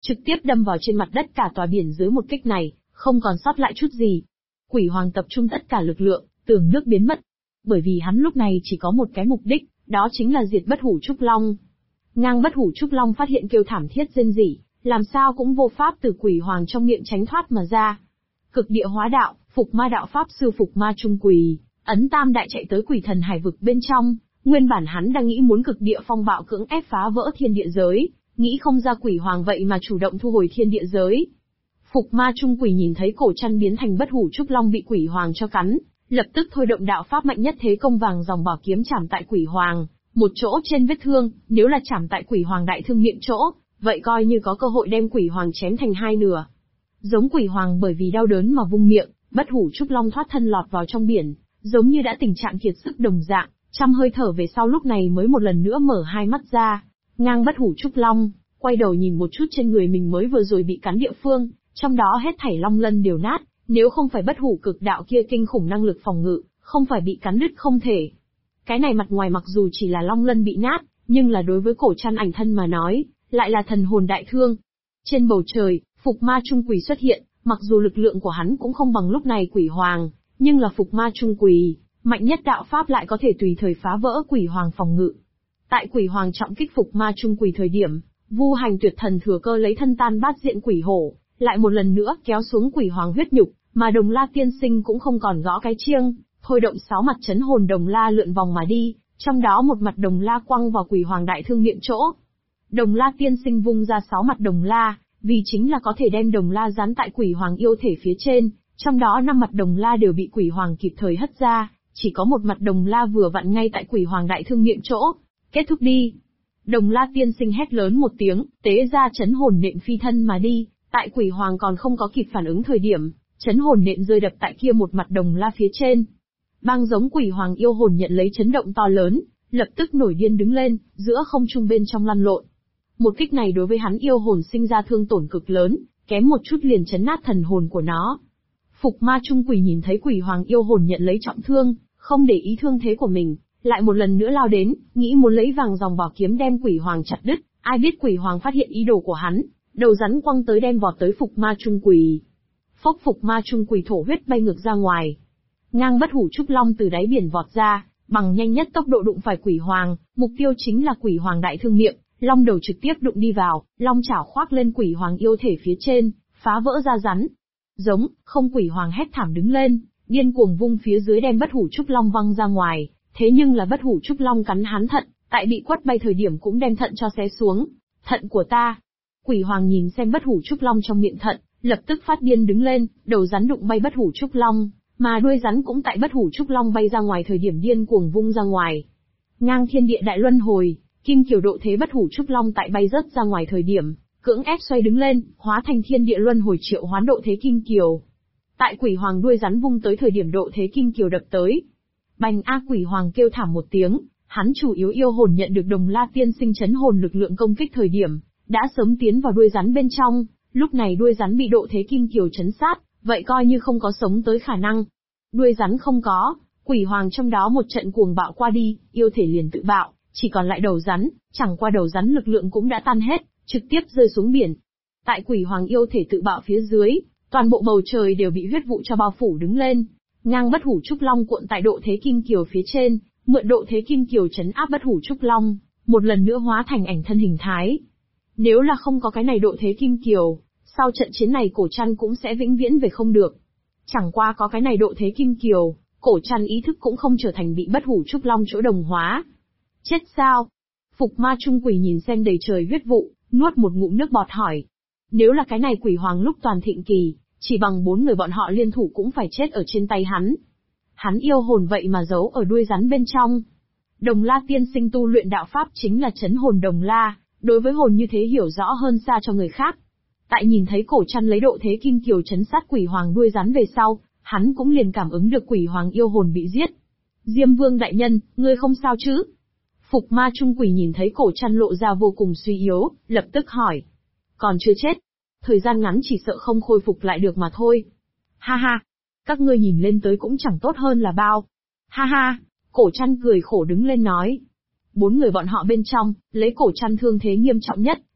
trực tiếp đâm vào trên mặt đất cả tòa biển dưới một kích này, không còn sót lại chút gì. Quỷ hoàng tập trung tất cả lực lượng, tường nước biến mất. Bởi vì hắn lúc này chỉ có một cái mục đích, đó chính là diệt Bất Hủ Trúc Long. Ngang Bất Hủ Trúc Long phát hiện kêu thảm thiết rên rỉ, làm sao cũng vô pháp từ quỷ hoàng trong miệng tránh thoát mà ra. Cực địa hóa đạo, Phục Ma đạo pháp sư Phục Ma Trung Quỳ, ấn tam đại chạy tới quỷ thần hải vực bên trong, nguyên bản hắn đang nghĩ muốn cực địa phong bạo cưỡng ép phá vỡ thiên địa giới, nghĩ không ra quỷ hoàng vậy mà chủ động thu hồi thiên địa giới. Phục Ma Trung Quỳ nhìn thấy cổ chăn biến thành Bất Hủ Trúc Long bị quỷ hoàng cho cắn, lập tức thôi động đạo pháp mạnh nhất thế công vàng dòng bảo kiếm chảm tại quỷ hoàng, một chỗ trên vết thương, nếu là chảm tại quỷ hoàng đại thương miệng chỗ, vậy coi như có cơ hội đem quỷ hoàng chém thành hai nửa. Giống quỷ hoàng bởi vì đau đớn mà vung miệng, Bất Hủ Trúc Long thoát thân lọt vào trong biển, giống như đã tình trạng kiệt sức đồng dạng, trăm hơi thở về sau lúc này mới một lần nữa mở hai mắt ra. Ngang Bất Hủ Trúc Long, quay đầu nhìn một chút trên người mình mới vừa rồi bị cắn địa phương, trong đó hết thảy long lân đều nát, nếu không phải Bất Hủ Cực Đạo kia kinh khủng năng lực phòng ngự, không phải bị cắn đứt không thể. Cái này mặt ngoài mặc dù chỉ là long lân bị nát, nhưng là đối với cổ chăn ảnh thân mà nói, lại là thần hồn đại thương. Trên bầu trời, Phục Ma Trung Quỳ xuất hiện, mặc dù lực lượng của hắn cũng không bằng lúc này quỷ hoàng, nhưng là Phục Ma Trung Quỳ, mạnh nhất đạo pháp lại có thể tùy thời phá vỡ quỷ hoàng phòng ngự. Tại quỷ hoàng trọng kích Phục Ma Trung Quỳ thời điểm, Vu Hành Tuyệt Thần thừa cơ lấy thân tan bát diện quỷ hổ, lại một lần nữa kéo xuống quỷ hoàng huyết nhục, mà Đồng La Tiên Sinh cũng không còn gõ cái chiêng, thôi động 6 mặt chấn hồn đồng la lượn vòng mà đi, trong đó một mặt đồng la quăng vào quỷ hoàng đại thương miệng chỗ. Đồng La Tiên Sinh vung ra 6 mặt đồng la, vì chính là có thể đem đồng la dán tại quỷ hoàng yêu thể phía trên, trong đó 5 mặt đồng la đều bị quỷ hoàng kịp thời hất ra, chỉ có một mặt đồng la vừa vặn ngay tại quỷ hoàng đại thương miệng chỗ. Kết thúc đi. Đồng La Tiên Sinh hét lớn một tiếng, tế ra chấn hồn nện phi thân mà đi, tại quỷ hoàng còn không có kịp phản ứng thời điểm, chấn hồn nện rơi đập tại kia một mặt đồng la phía trên. Bang giống quỷ hoàng yêu hồn nhận lấy chấn động to lớn, lập tức nổi điên đứng lên, giữa không trung bên trong lăn lộn. Một kích này đối với hắn yêu hồn sinh ra thương tổn cực lớn, kém một chút liền chấn nát thần hồn của nó. Phục Ma Trung Quỳ nhìn thấy quỷ hoàng yêu hồn nhận lấy trọng thương, không để ý thương thế của mình, lại một lần nữa lao đến, nghĩ muốn lấy vàng dòng bảo kiếm đem quỷ hoàng chặt đứt, ai biết quỷ hoàng phát hiện ý đồ của hắn, đầu rắn quăng tới đem vọt tới Phục Ma Trung Quỳ. Phốc Phục Ma Trung Quỳ thổ huyết bay ngược ra ngoài. Ngang Bất Hủ Trúc Long từ đáy biển vọt ra, bằng nhanh nhất tốc độ đụng phải quỷ hoàng, mục tiêu chính là quỷ hoàng đại thương miệng, long đầu trực tiếp đụng đi vào, long chảo khoác lên quỷ hoàng yêu thể phía trên, phá vỡ ra rắn. Giống, không quỷ hoàng hét thảm đứng lên, điên cuồng vung phía dưới đem Bất Hủ Trúc Long văng ra ngoài, thế nhưng là Bất Hủ Trúc Long cắn hắn thận, tại bị quất bay thời điểm cũng đem thận cho xé xuống. Thận của ta. Quỷ hoàng nhìn xem Bất Hủ Trúc Long trong miệng thận, lập tức phát điên đứng lên, đầu rắn đụng bay Bất Hủ Trúc Long, mà đuôi rắn cũng tại Bất Hủ Trúc Long bay ra ngoài thời điểm điên cuồng vung ra ngoài. Ngang thiên địa đại luân hồi, kim kiều độ thế Bất Hủ Trúc Long tại bay rớt ra ngoài thời điểm, cưỡng ép xoay đứng lên, hóa thành thiên địa luân hồi triệu hoán độ thế kim kiều. Tại quỷ hoàng đuôi rắn vung tới thời điểm độ thế kim kiều đập tới. Bành a quỷ hoàng kêu thảm một tiếng, hắn chủ yếu yêu hồn nhận được Đồng La Tiên Sinh chấn hồn lực lượng công kích thời điểm, đã sớm tiến vào đuôi rắn bên trong, lúc này đuôi rắn bị độ thế kim kiều chấn sát, vậy coi như không có sống tới khả năng. Đuôi rắn không có, quỷ hoàng trong đó một trận cuồng bạo qua đi, yêu thể liền tự bạo, chỉ còn lại đầu rắn, chẳng qua đầu rắn lực lượng cũng đã tan hết, trực tiếp rơi xuống biển. Tại quỷ hoàng yêu thể tự bạo phía dưới, toàn bộ bầu trời đều bị huyết vụ cho bao phủ đứng lên. Ngang Bất Hủ Trúc Long cuộn tại độ thế kim kiều phía trên, mượn độ thế kim kiều trấn áp Bất Hủ Trúc Long, một lần nữa hóa thành ảnh thân hình thái. Nếu là không có cái này độ thế kim kiều, sau trận chiến này cổ chăn cũng sẽ vĩnh viễn về không được. Chẳng qua có cái này độ thế kim kiều, cổ chăn ý thức cũng không trở thành bị Bất Hủ Trúc Long chỗ đồng hóa. Chết sao? Phục Ma Trung Quỳ nhìn xem đầy trời huyết vụ, nuốt một ngụm nước bọt hỏi. Nếu là cái này quỷ hoàng lúc toàn thịnh kỳ, chỉ bằng 4 người bọn họ liên thủ cũng phải chết ở trên tay hắn. Hắn yêu hồn vậy mà giấu ở đuôi rắn bên trong. Đồng La Tiên Sinh tu luyện đạo pháp chính là chấn hồn đồng la, đối với hồn như thế hiểu rõ hơn xa cho người khác. Tại nhìn thấy cổ chăn lấy độ thế kim kiều chấn sát quỷ hoàng đuôi rắn về sau, hắn cũng liền cảm ứng được quỷ hoàng yêu hồn bị giết. Diêm Vương đại nhân, ngươi không sao chứ? Phục Ma Trung Quỳ nhìn thấy cổ chăn lộ ra vô cùng suy yếu, lập tức hỏi. Còn chưa chết. Thời gian ngắn chỉ sợ không khôi phục lại được mà thôi. Ha ha, các ngươi nhìn lên tới cũng chẳng tốt hơn là bao. Ha ha, cổ chăn cười khổ đứng lên nói. 4 người bọn họ bên trong, lấy cổ chăn thương thế nghiêm trọng nhất,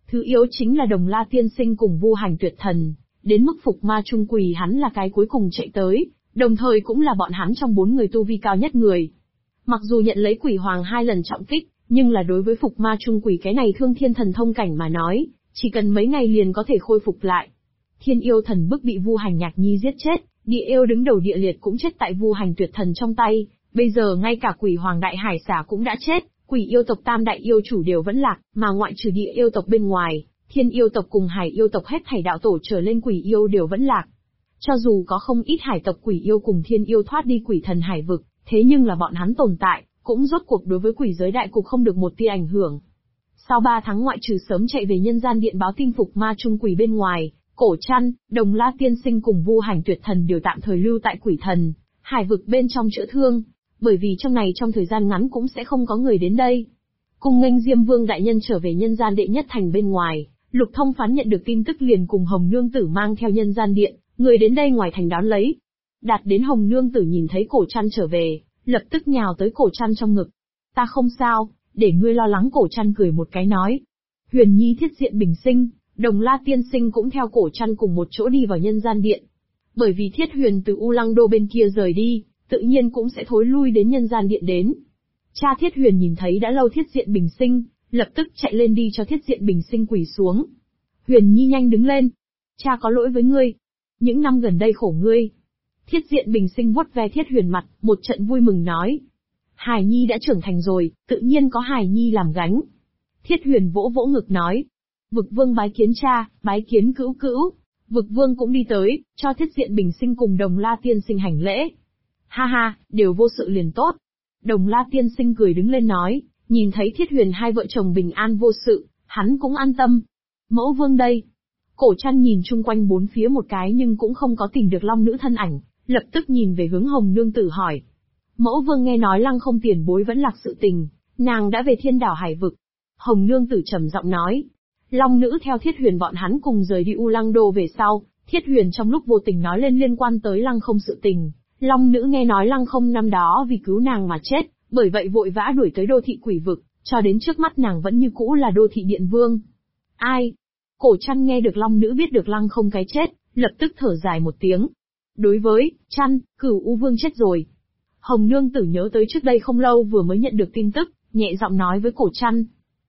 Thứ yếu chính là Đồng La Tiên Sinh cùng Vu Hành Tuyệt Thần, đến mức Phục Ma Trung Quỳ hắn là cái cuối cùng chạy tới, đồng thời cũng là bọn hắn trong 4 người tu vi cao nhất người. Mặc dù nhận lấy Quỷ Hoàng 2 lần trọng kích, nhưng là đối với Phục Ma Trung Quỳ cái này thương thiên thần thông cảnh mà nói, chỉ cần mấy ngày liền có thể khôi phục lại. Thiên yêu thần bức bị Vu Hành Nhạc Nhi giết chết, địa yêu đứng đầu địa liệt cũng chết tại Vu Hành Tuyệt Thần trong tay, bây giờ ngay cả Quỷ Hoàng Đại Hải Xà cũng đã chết, quỷ yêu tộc tam đại yêu chủ đều vẫn lạc, mà ngoại trừ địa yêu tộc bên ngoài, thiên yêu tộc cùng hải yêu tộc hết thảy đạo tổ trở lên quỷ yêu đều vẫn lạc. Cho dù có không ít hải tộc quỷ yêu cùng thiên yêu thoát đi quỷ thần hải vực, thế nhưng là bọn hắn tồn tại, cũng rốt cuộc đối với quỷ giới đại cục không được một tia ảnh hưởng. Sau 3 tháng ngoại trừ sớm chạy về nhân gian điện báo tin Phục Ma Trung Quỳ bên ngoài, Cổ Trăn, Đồng La Tiên Sinh cùng Vu Hành Tuyệt Thần đều tạm thời lưu tại quỷ thần hải vực bên trong chữa thương, bởi vì trong thời gian ngắn cũng sẽ không có người đến đây. Cùng nghênh Diêm Vương đại nhân trở về nhân gian đệ nhất thành bên ngoài, Lục Thông Phán nhận được tin tức liền cùng Hồng Nương Tử mang theo nhân gian điện, người đến đây ngoài thành đón lấy. Đạt đến Hồng Nương Tử nhìn thấy Cổ Trăn trở về, lập tức nhào tới Cổ Trăn trong ngực. Ta không sao, để ngươi lo lắng. Cổ Trăn cười một cái nói. Huyền Nhi Thiết Diện bình sinh, Đồng La Tiên Sinh cũng theo Cổ Trăn cùng một chỗ đi vào nhân gian điện. Bởi vì Thiết Huyền từ U Lăng Đô bên kia rời đi, tự nhiên cũng sẽ thối lui đến nhân gian điện đến. Cha Thiết Huyền nhìn thấy đã lâu Thiết Diện bình sinh, lập tức chạy lên đi cho Thiết Diện bình sinh quỳ xuống. Huyền Nhi nhanh đứng lên. Cha có lỗi với ngươi. Những năm gần đây khổ ngươi. Thiết Diện bình sinh vuốt ve Thiết Huyền mặt, một trận vui mừng nói. Hải Nhi đã trưởng thành rồi, tự nhiên có Hải Nhi làm gánh. Thiết Huyền vỗ vỗ ngực nói. Vực Vương bái kiến cha, bái kiến cữu cữu. Vực Vương cũng đi tới, cho Thiết Diện bình sinh cùng Đồng La Tiên Sinh hành lễ. Ha ha, đều vô sự liền tốt. Đồng La Tiên Sinh cười đứng lên nói, nhìn thấy Thiết Huyền hai vợ chồng bình an vô sự, hắn cũng an tâm. Mẫu Vương đây. Cổ Trăn nhìn chung quanh bốn phía một cái nhưng cũng không có tìm được Long Nữ thân ảnh, lập tức nhìn về hướng Hồng Nương Tử hỏi. Mẫu Vương nghe nói Lăng Không tiền bối vẫn lạc sự tình, nàng đã về Thiên Đảo Hải vực. Hồng Nương Tử trầm giọng nói. Long Nữ theo Thiết Huyền bọn hắn cùng rời đi U Lăng Đô về sau, Thiết Huyền trong lúc vô tình nói lên liên quan tới Lăng Không sự tình. Long Nữ nghe nói Lăng Không năm đó vì cứu nàng mà chết, bởi vậy vội vã đuổi tới đô thị quỷ vực, cho đến trước mắt nàng vẫn như cũ là đô thị điện vương. Ai? Cổ Trăn nghe được Long Nữ biết được Lăng Không cái chết, lập tức thở dài một tiếng. Đối với Trăn, Cửu U Vương chết rồi. Hồng Nương Tử nhớ tới trước đây không lâu vừa mới nhận được tin tức, nhẹ giọng nói với Cổ Trăn.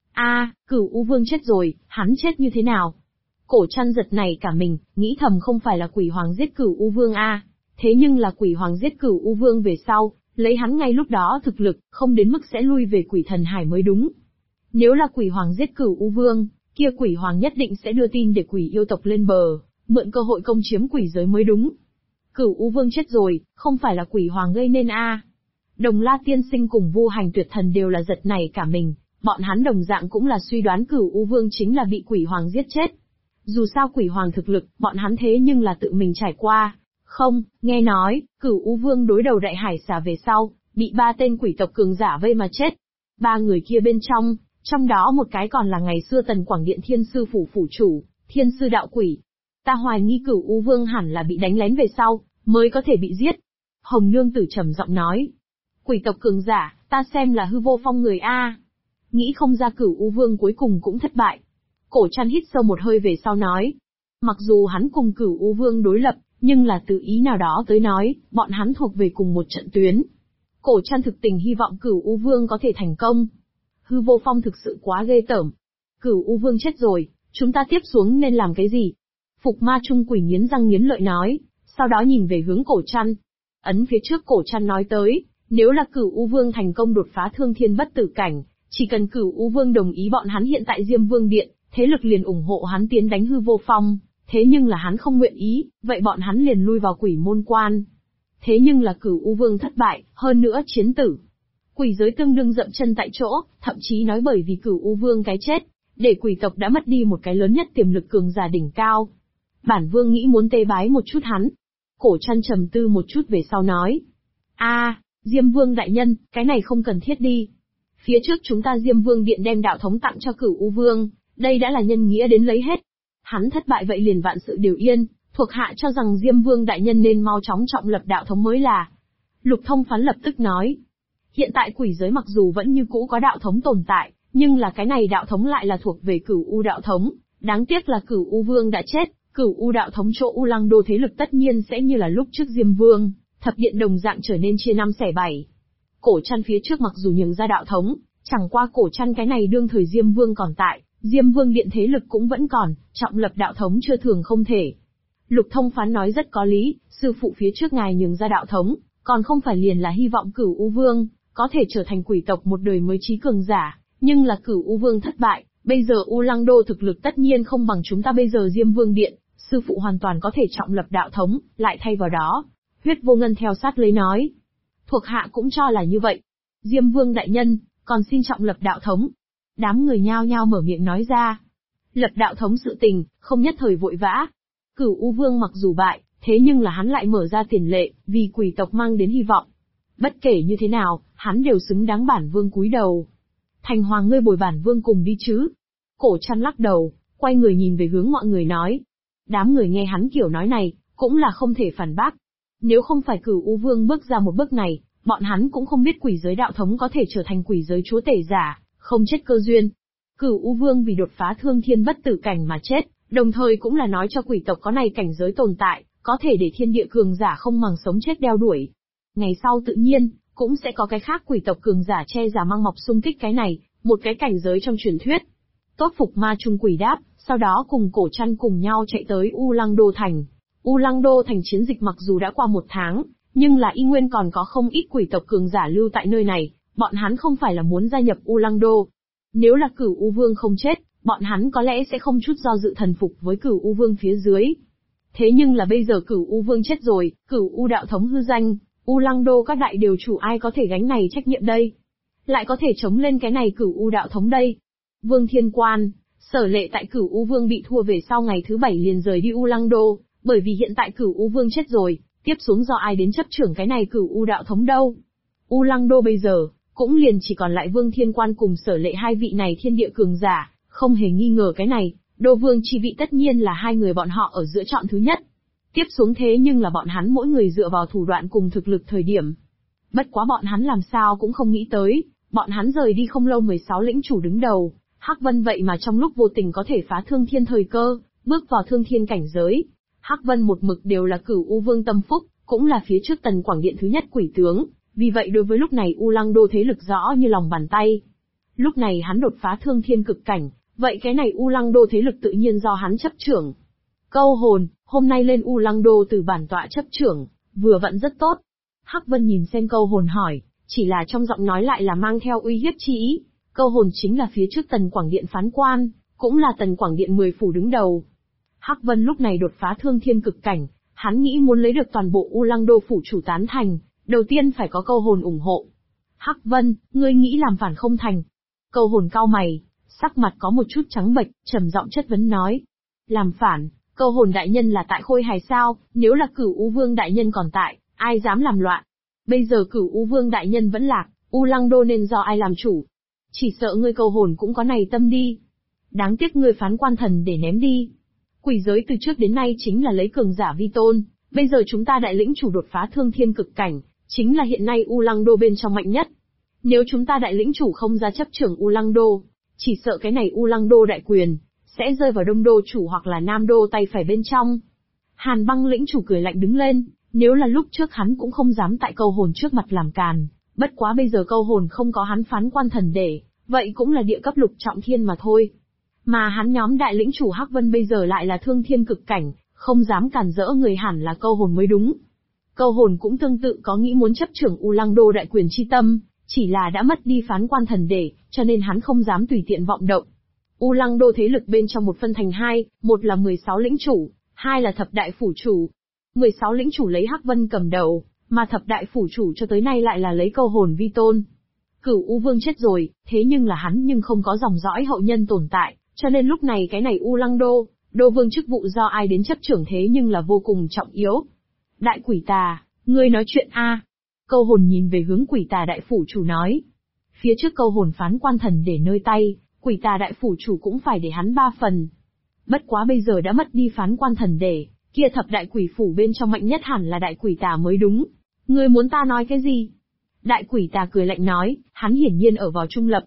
Cửu U Vương chết rồi, hắn chết như thế nào? Cổ Trăn giật này cả mình, nghĩ thầm không phải là Quỷ Hoàng giết Cửu U Vương thế nhưng là Quỷ Hoàng giết Cửu U Vương về sau, lấy hắn ngay lúc đó thực lực, không đến mức sẽ lui về Quỷ Thần Hải mới đúng. Nếu là Quỷ Hoàng giết Cửu U Vương, kia Quỷ Hoàng nhất định sẽ đưa tin để quỷ yêu tộc lên bờ, mượn cơ hội công chiếm quỷ giới mới đúng. Cửu U Vương chết rồi, không phải là Quỷ Hoàng gây nên Đồng La Tiên Sinh cùng Vu Hành Tuyệt Thần đều là giật này cả mình, bọn hắn đồng dạng cũng là suy đoán Cửu U Vương chính là bị Quỷ Hoàng giết chết. Dù sao Quỷ Hoàng thực lực, bọn hắn thế nhưng là tự mình trải qua. Không, nghe nói, Cửu U Vương đối đầu Đại Hải Xà về sau, bị 3 tên quỷ tộc cường giả vây mà chết. 3 người kia bên trong đó một cái còn là ngày xưa Tần Quảng Điện Thiên Sư Phủ Phủ Chủ, Thiên Sư Đạo Quỷ. Ta hoài nghi Cửu U Vương hẳn là bị đánh lén về sau, mới có thể bị giết. Hồng Nương Tử trầm giọng nói. Quỷ tộc cường giả, ta xem là Hư Vô Phong người Nghĩ không ra Cửu U Vương cuối cùng cũng thất bại. Cổ Trăn hít sâu một hơi về sau nói. Mặc dù hắn cùng Cửu U Vương đối lập, nhưng là từ ý nào đó tới nói, bọn hắn thuộc về cùng một trận tuyến. Cổ Trăn thực tình hy vọng Cửu U Vương có thể thành công. Hư Vô Phong thực sự quá ghê tởm. Cửu U Vương chết rồi, chúng ta tiếp xuống nên làm cái gì? Phục Ma Trung Quỷ nghiến răng nghiến lợi nói, sau đó nhìn về hướng Cổ Trăn. Ấn phía trước Cổ Trăn nói tới, nếu là Cửu U Vương thành công đột phá thương thiên bất tử cảnh, chỉ cần Cửu U Vương đồng ý bọn hắn hiện tại Diêm Vương Điện, thế lực liền ủng hộ hắn tiến đánh Hư Vô Phong. Thế nhưng là hắn không nguyện ý, vậy bọn hắn liền lui vào Quỷ Môn Quan. Thế nhưng là Cửu U Vương thất bại, hơn nữa chiến tử. Quỷ giới tương đương dậm chân tại chỗ, thậm chí nói bởi vì Cửu U Vương cái chết, để quỷ tộc đã mất đi một cái lớn nhất tiềm lực cường giả đỉnh cao. Bản Vương nghĩ muốn tế bái một chút hắn. Cổ Trăn trầm tư một chút về sau nói. Diêm Vương đại nhân, cái này không cần thiết đi. Phía trước chúng ta Diêm Vương Điện đem đạo thống tặng cho Cửu U Vương, đây đã là nhân nghĩa đến lấy hết. Hắn thất bại vậy liền vạn sự đều yên, thuộc hạ cho rằng Diêm Vương đại nhân nên mau chóng trọng lập đạo thống mới là. Lục Thông Phán lập tức nói. Hiện tại quỷ giới mặc dù vẫn như cũ có đạo thống tồn tại, Nhưng là cái này đạo thống lại là thuộc về Cửu U đạo thống, đáng tiếc là Cửu U Vương đã chết, Cửu U đạo thống chỗ U Lăng Đô thế lực tất nhiên sẽ như là lúc trước Diêm Vương, thập điện đồng dạng trở nên chia năm xẻ bảy. Cổ Trăn phía trước mặc dù nhường ra đạo thống, chẳng qua Cổ Trăn cái này đương thời Diêm Vương còn tại, Diêm Vương điện thế lực cũng vẫn còn, trọng lập đạo thống chưa thường không thể. Lục Thông Phán nói rất có lý, sư phụ phía trước ngài nhường ra đạo thống, còn không phải liền là hy vọng Cửu U Vương có thể trở thành quỷ tộc một đời mới trí cường giả, nhưng là Cửu U Vương thất bại, bây giờ U Lăng Đô thực lực tất nhiên không bằng chúng ta bây giờ Diêm Vương điện, sư phụ hoàn toàn có thể trọng lập đạo thống, lại thay vào đó. Huyết Vô Ngân theo sát lấy nói. Thuộc hạ cũng cho là như vậy. Diêm Vương đại nhân, còn xin trọng lập đạo thống. Đám người nhao nhao mở miệng nói ra. Lập đạo thống sự tình, không nhất thời vội vã. Cửu U Vương mặc dù bại, thế nhưng là hắn lại mở ra tiền lệ, vì quỷ tộc mang đến hy vọng. Bất kể như thế nào, hắn đều xứng đáng bản vương cúi đầu. Thành Hoàng ngươi bồi bản vương cùng đi chứ. Cổ Trăn lắc đầu, quay người nhìn về hướng mọi người nói. Đám người nghe hắn kiểu nói này, cũng là không thể phản bác. Nếu không phải Cửu U Vương bước ra một bước này, bọn hắn cũng không biết quỷ giới đạo thống có thể trở thành quỷ giới chúa tể giả, không chết cơ duyên. Cửu U Vương vì đột phá thương thiên bất tử cảnh mà chết, đồng thời cũng là nói cho quỷ tộc có này cảnh giới tồn tại, có thể để thiên địa cường giả không màng sống chết đeo đuổi. Ngày sau tự nhiên, cũng sẽ có cái khác quỷ tộc cường giả che giả mang mọc xung kích cái này, một cái cảnh giới trong truyền thuyết. Tốt Phục Ma Trung quỷ đáp, sau đó cùng Cổ Trăn cùng nhau chạy tới U Lăng Đô thành. U Lăng Đô thành chiến dịch mặc dù đã qua 1 tháng, nhưng là y nguyên còn có không ít quỷ tộc cường giả lưu tại nơi này, bọn hắn không phải là muốn gia nhập U Lăng Đô. Nếu là Cửu U Vương không chết, bọn hắn có lẽ sẽ không chút do dự thần phục với Cửu U Vương phía dưới. Thế nhưng là bây giờ Cửu U Vương chết rồi, Cửu U đạo thống hư danh, U Lăng Đô các đại đều chủ ai có thể gánh này trách nhiệm đây? Lại có thể chống lên cái này Cửu U đạo thống đây? Vương Thiên Quan, Sở Lệ tại Cửu U Vương bị thua về sau ngày thứ 7 liền rời đi U Lăng Đô, bởi vì hiện tại Cửu U Vương chết rồi, tiếp xuống do ai đến chấp trưởng cái này Cửu U đạo thống đâu? U Lăng Đô bây giờ, cũng liền chỉ còn lại Vương Thiên Quan cùng Sở Lệ hai vị này thiên địa cường giả, không hề nghi ngờ cái này, Đô Vương chi vị tất nhiên là hai người bọn họ ở giữa chọn thứ nhất. Tiếp xuống thế nhưng là bọn hắn mỗi người dựa vào thủ đoạn cùng thực lực thời điểm. Bất quá bọn hắn làm sao cũng không nghĩ tới, bọn hắn rời đi không lâu 16 lĩnh chủ đứng đầu, Hắc Vân vậy mà trong lúc vô tình có thể phá thương thiên thời cơ, bước vào thương thiên cảnh giới. Hắc Vân một mực đều là Cửu U Vương tâm phúc, cũng là phía trước Tần Quảng Điện thứ nhất quỷ tướng, vì vậy đối với lúc này U Lăng Đô thế lực rõ như lòng bàn tay. Lúc này hắn đột phá thương thiên cực cảnh, vậy cái này U Lăng Đô thế lực tự nhiên do hắn chấp trưởng. Câu hồn, hôm nay lên U Lăng Đô từ bản tọa chấp trưởng, vừa vặn rất tốt. Hắc Vân nhìn xem Câu hồn hỏi, chỉ là trong giọng nói lại là mang theo uy hiếp chi ý. Câu hồn chính là phía trước Tần Quảng Điện phán quan, cũng là Tần Quảng Điện 10 phủ đứng đầu. Hắc Vân lúc này đột phá thương thiên cực cảnh, hắn nghĩ muốn lấy được toàn bộ U Lăng Đô phủ chủ tán thành, đầu tiên phải có Câu hồn ủng hộ. Hắc Vân, ngươi nghĩ làm phản không thành? Câu hồn cau mày, sắc mặt có một chút trắng bệch, trầm giọng chất vấn nói. Làm phản, Câu hồn đại nhân là tại Khôi Hài sao? Nếu là Cửu U Vương đại nhân còn tại, ai dám làm loạn? Bây giờ Cửu U Vương đại nhân vẫn lạc, U Lăng Đô nên do ai làm chủ? Chỉ sợ ngươi Câu hồn cũng có này tâm đi. Đáng tiếc ngươi phán quan thần để ném đi. Quỷ giới từ trước đến nay chính là lấy cường giả vi tôn, bây giờ chúng ta đại lĩnh chủ đột phá thương thiên cực cảnh, chính là hiện nay U Lăng Đô bên trong mạnh nhất. Nếu chúng ta đại lĩnh chủ không ra chấp trưởng U Lăng Đô, chỉ sợ cái này U Lăng Đô đại quyền sẽ rơi vào Đông Đô chủ hoặc là Nam Đô tay phải bên trong. Hàn Băng lĩnh chủ cười lạnh đứng lên, nếu là lúc trước hắn cũng không dám tại Câu hồn trước mặt làm càn, bất quá bây giờ Câu hồn không có hắn phán quan thần để, vậy cũng là địa cấp lục trọng thiên mà thôi. Mà hắn nhóm đại lĩnh chủ Hắc Vân bây giờ lại là thương thiên cực cảnh, không dám cản rỡ người hẳn là Câu hồn mới đúng. Câu hồn cũng tương tự có nghĩ muốn chấp trưởng U Lăng Đô đại quyền chi tâm, chỉ là đã mất đi phán quan thần để, cho nên hắn không dám tùy tiện vọng động. U Lăng Đô thế lực bên trong một phân thành hai, một là 16 lĩnh chủ, hai là thập đại phủ chủ. 16 lĩnh chủ lấy Hắc Vân cầm đầu, mà thập đại phủ chủ cho tới nay lại là lấy Câu hồn vi tôn. Cửu U Vương chết rồi, thế nhưng là hắn nhưng không có dòng dõi hậu nhân tồn tại, cho nên lúc này cái này U Lăng Đô, Đô Vương chức vụ do ai đến chấp trưởng thế nhưng là vô cùng trọng yếu. Đại quỷ tà, ngươi nói chuyện a? Câu hồn nhìn về hướng quỷ tà đại phủ chủ nói. Phía trước Câu hồn phán quan thần để nơi tay, quỷ tà đại phủ chủ cũng phải để hắn 3 phần. Bất quá bây giờ đã mất đi phán quan thần để, kia thập đại quỷ phủ bên trong mạnh nhất hẳn là đại quỷ tà mới đúng. Ngươi muốn ta nói cái gì? Đại quỷ tà cười lạnh nói, hắn hiển nhiên ở vào trung lập.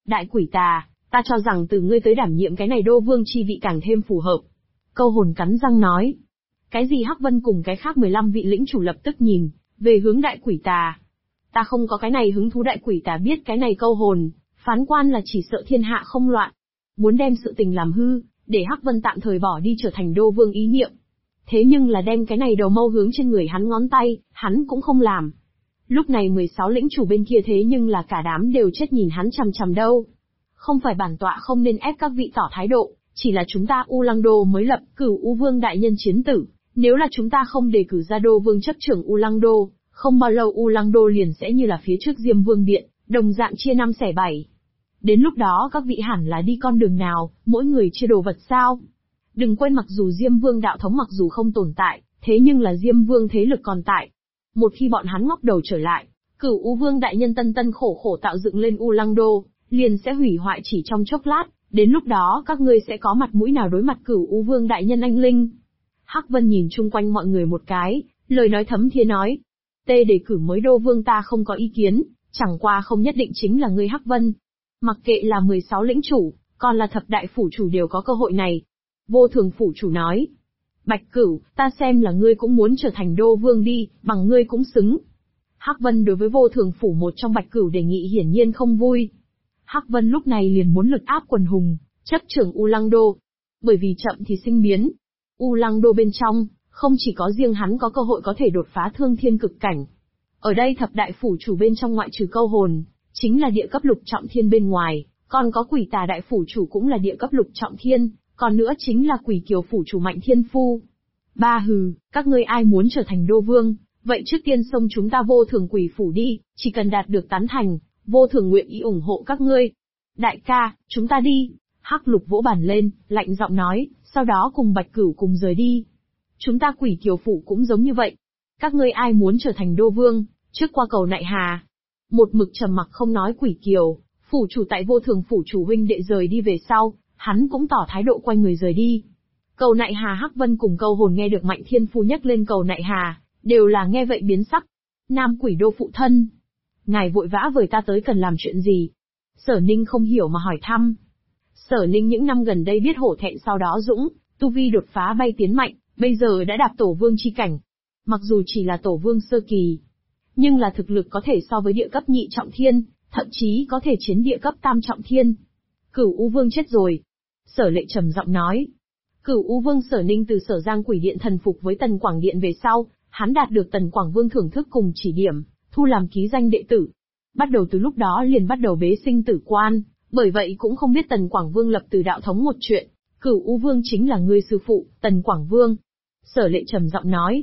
Đại quỷ tà, ta cho rằng từ ngươi tới đảm nhiệm cái này đô vương chi vị càng thêm phù hợp. Câu hồn cắn răng nói. Cái gì Hắc Vân cùng cái khác 15 vị lĩnh chủ lập tức nhìn về hướng đại quỷ tà. Ta không có cái này hứng thú. Đại quỷ tà biết cái này câu hồn phán quan là chỉ sợ thiên hạ không loạn, muốn đem sự tình làm hư, để Hắc Vân tạm thời bỏ đi trở thành đô vương ý niệm. Thế nhưng là đem cái này đầu mâu hướng trên người hắn ngón tay, hắn cũng không làm. Lúc này 16 lĩnh chủ bên kia thế nhưng là cả đám đều chết nhìn hắn chằm chằm đâu. Không phải bản tọa không nên ép các vị tỏ thái độ, chỉ là chúng ta U Lăng Đô mới lập cửu U Vương đại nhân chiến tử. Nếu là chúng ta không đề cử ra đô vương chấp trưởng U Lăng Đô, không bao lâu U Lăng Đô liền sẽ như là phía trước Diêm Vương Điện, đồng dạng chia năm xẻ bảy. Đến lúc đó các vị hẳn là đi con đường nào, mỗi người chia đồ vật sao? Đừng quên mặc dù Diêm Vương đạo thống mặc dù không tồn tại, thế nhưng là Diêm Vương thế lực còn tại. Một khi bọn hắn ngóc đầu trở lại, cửu U Vương đại nhân tân tân khổ khổ tạo dựng lên U Lăng Đô, liền sẽ hủy hoại chỉ trong chốc lát, đến lúc đó các ngươi sẽ có mặt mũi nào đối mặt cửu U Vương đại nhân anh linh? Hắc Vân nhìn chung quanh mọi người một cái, lời nói thấm thía nói. Tê đề cử mới đô vương ta không có ý kiến, chẳng qua không nhất định chính là ngươi Hắc Vân. Mặc kệ là 16 lĩnh chủ, còn là thập đại phủ chủ đều có cơ hội này. Vô Thường phủ chủ nói. Bạch Cửu, ta xem là ngươi cũng muốn trở thành đô vương đi, bằng ngươi cũng xứng. Hắc Vân đối với Vô Thường phủ một trong Bạch Cửu đề nghị hiển nhiên không vui. Hắc Vân lúc này liền muốn lực áp quần hùng, chấp trưởng U Lăng Đô. Bởi vì chậm thì sinh biến. U Lăng Đô bên trong, không chỉ có riêng hắn có cơ hội có thể đột phá thương thiên cực cảnh. Ở đây thập đại phủ chủ bên trong ngoại trừ câu hồn, chính là địa cấp lục trọng thiên bên ngoài, còn có quỷ tà đại phủ chủ cũng là địa cấp lục trọng thiên, còn nữa chính là quỷ kiều phủ chủ Mạnh Thiên Phu. Ba hừ, các ngươi ai muốn trở thành đô vương, vậy trước tiên xông chúng ta Vô Thường quỷ phủ đi, chỉ cần đạt được tán thành, Vô Thường nguyện ý ủng hộ các ngươi. Đại ca, chúng ta đi. Hắc Lục vỗ bàn lên, lạnh giọng nói, sau đó cùng Bạch Cửu cùng rời đi. Chúng ta quỷ kiều phủ cũng giống như vậy. Các ngươi ai muốn trở thành đô vương, trước qua cầu Nại Hà. Một mực trầm mặc không nói quỷ kiều, phủ chủ tại Vô Thường phủ chủ huynh đệ rời đi về sau, hắn cũng tỏ thái độ quay người rời đi. Cầu Nại Hà Hắc Vân cùng câu hồn nghe được Mạnh Thiên Phu nhắc lên cầu Nại Hà, đều là nghe vậy biến sắc. Nam quỷ đô phụ thân. Ngài vội vã vời ta tới cần làm chuyện gì? Sở Ninh không hiểu mà hỏi thăm. Sở Ninh những năm gần đây biết hổ thẹn sau đó dũng, tu vi đột phá bay tiến mạnh, bây giờ đã đạp tổ vương chi cảnh. Mặc dù chỉ là tổ vương sơ kỳ, nhưng là thực lực có thể so với địa cấp nhị trọng thiên, thậm chí có thể chiến địa cấp tam trọng thiên. Cửu U Vương chết rồi. Sở Lệ trầm giọng nói. Cửu U Vương Sở Ninh từ Sở Giang Quỷ Điện thần phục với Tần Quảng Điện về sau, hắn đạt được Tần Quảng Vương thưởng thức cùng chỉ điểm, thu làm ký danh đệ tử. Bắt đầu từ lúc đó liền bắt đầu bế sinh tử quan, bởi vậy cũng không biết Tần Quảng Vương lập từ đạo thống một chuyện. Cửu U Vương chính là ngươi sư phụ, Tần Quảng Vương. Sở Lệ trầm giọng nói.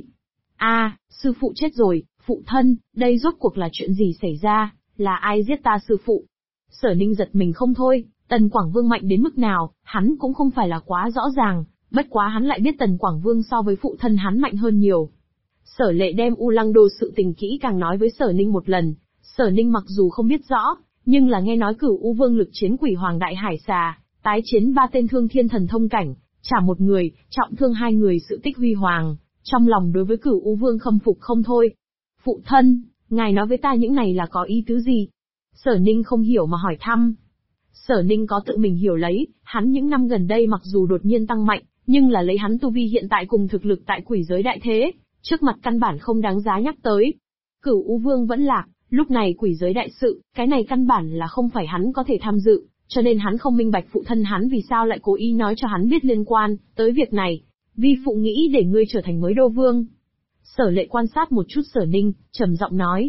Sư phụ chết rồi, phụ thân, đây rốt cuộc là chuyện gì xảy ra, là ai giết ta sư phụ? Sở Ninh giật mình không thôi, Tần Quảng Vương mạnh đến mức nào, hắn cũng không phải là quá rõ ràng, bất quá hắn lại biết Tần Quảng Vương so với phụ thân hắn mạnh hơn nhiều. Sở Lệ đem U Lăng Đô sự tình kỹ càng nói với Sở Ninh một lần, Sở Ninh mặc dù không biết rõ, nhưng là nghe nói Cửu U Vương lực chiến Quỷ Hoàng Đại Hải Xà, tái chiến 3 tên thương thiên thần thông cảnh, trả một người, trọng thương 2 người sự tích huy hoàng, trong lòng đối với Cửu U Vương khâm phục không thôi. Phụ thân, ngài nói với ta những này là có ý tứ gì? Sở Ninh không hiểu mà hỏi thăm. Sở Ninh có tự mình hiểu lấy, hắn những năm gần đây mặc dù đột nhiên tăng mạnh, nhưng là lấy hắn tu vi hiện tại cùng thực lực tại quỷ giới đại thế, trước mặt căn bản không đáng giá nhắc tới. Cửu U Vương vẫn lạc, lúc này quỷ giới đại sự, cái này căn bản là không phải hắn có thể tham dự, cho nên hắn không minh bạch phụ thân hắn vì sao lại cố ý nói cho hắn biết liên quan tới việc này. Vi phụ nghĩ để ngươi trở thành mới đô vương. Sở Lệ quan sát một chút Sở Ninh, trầm giọng nói.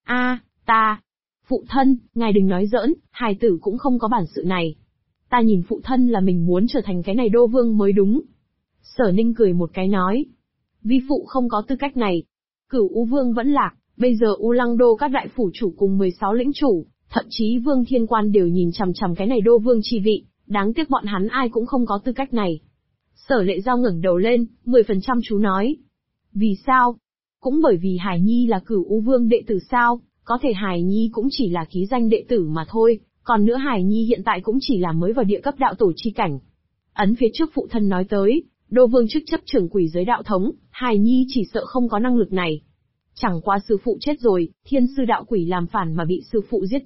Phụ thân, ngài đừng nói giỡn, hài tử cũng không có bản sự này. Ta nhìn phụ thân là mình muốn trở thành cái này đô vương mới đúng. Sở Ninh cười một cái nói. Vi phụ không có tư cách này. Cửu U Vương vẫn lạc, bây giờ U Lăng Đô các đại phủ chủ cùng 16 lĩnh chủ, thậm chí Vương Thiên Quan đều nhìn chằm chằm cái này đô vương chi vị, đáng tiếc bọn hắn ai cũng không có tư cách này. Sở Lệ Giao ngẩng đầu lên, 10% chú nói. Vì sao? Cũng bởi vì Hải Nhi là Cửu U Vương đệ tử sao, có thể Hải Nhi cũng chỉ là ký danh đệ tử mà thôi, còn nữa Hải Nhi hiện tại cũng chỉ là mới vào địa cấp đạo tổ chi cảnh. Ấn phía trước phụ thân nói tới, đô vương chức chấp trưởng quỷ giới đạo thống, Hải Nhi chỉ sợ không có năng lực này. Chẳng qua sư phụ chết rồi, thiên sư đạo quỷ làm phản mà bị sư phụ giết chết,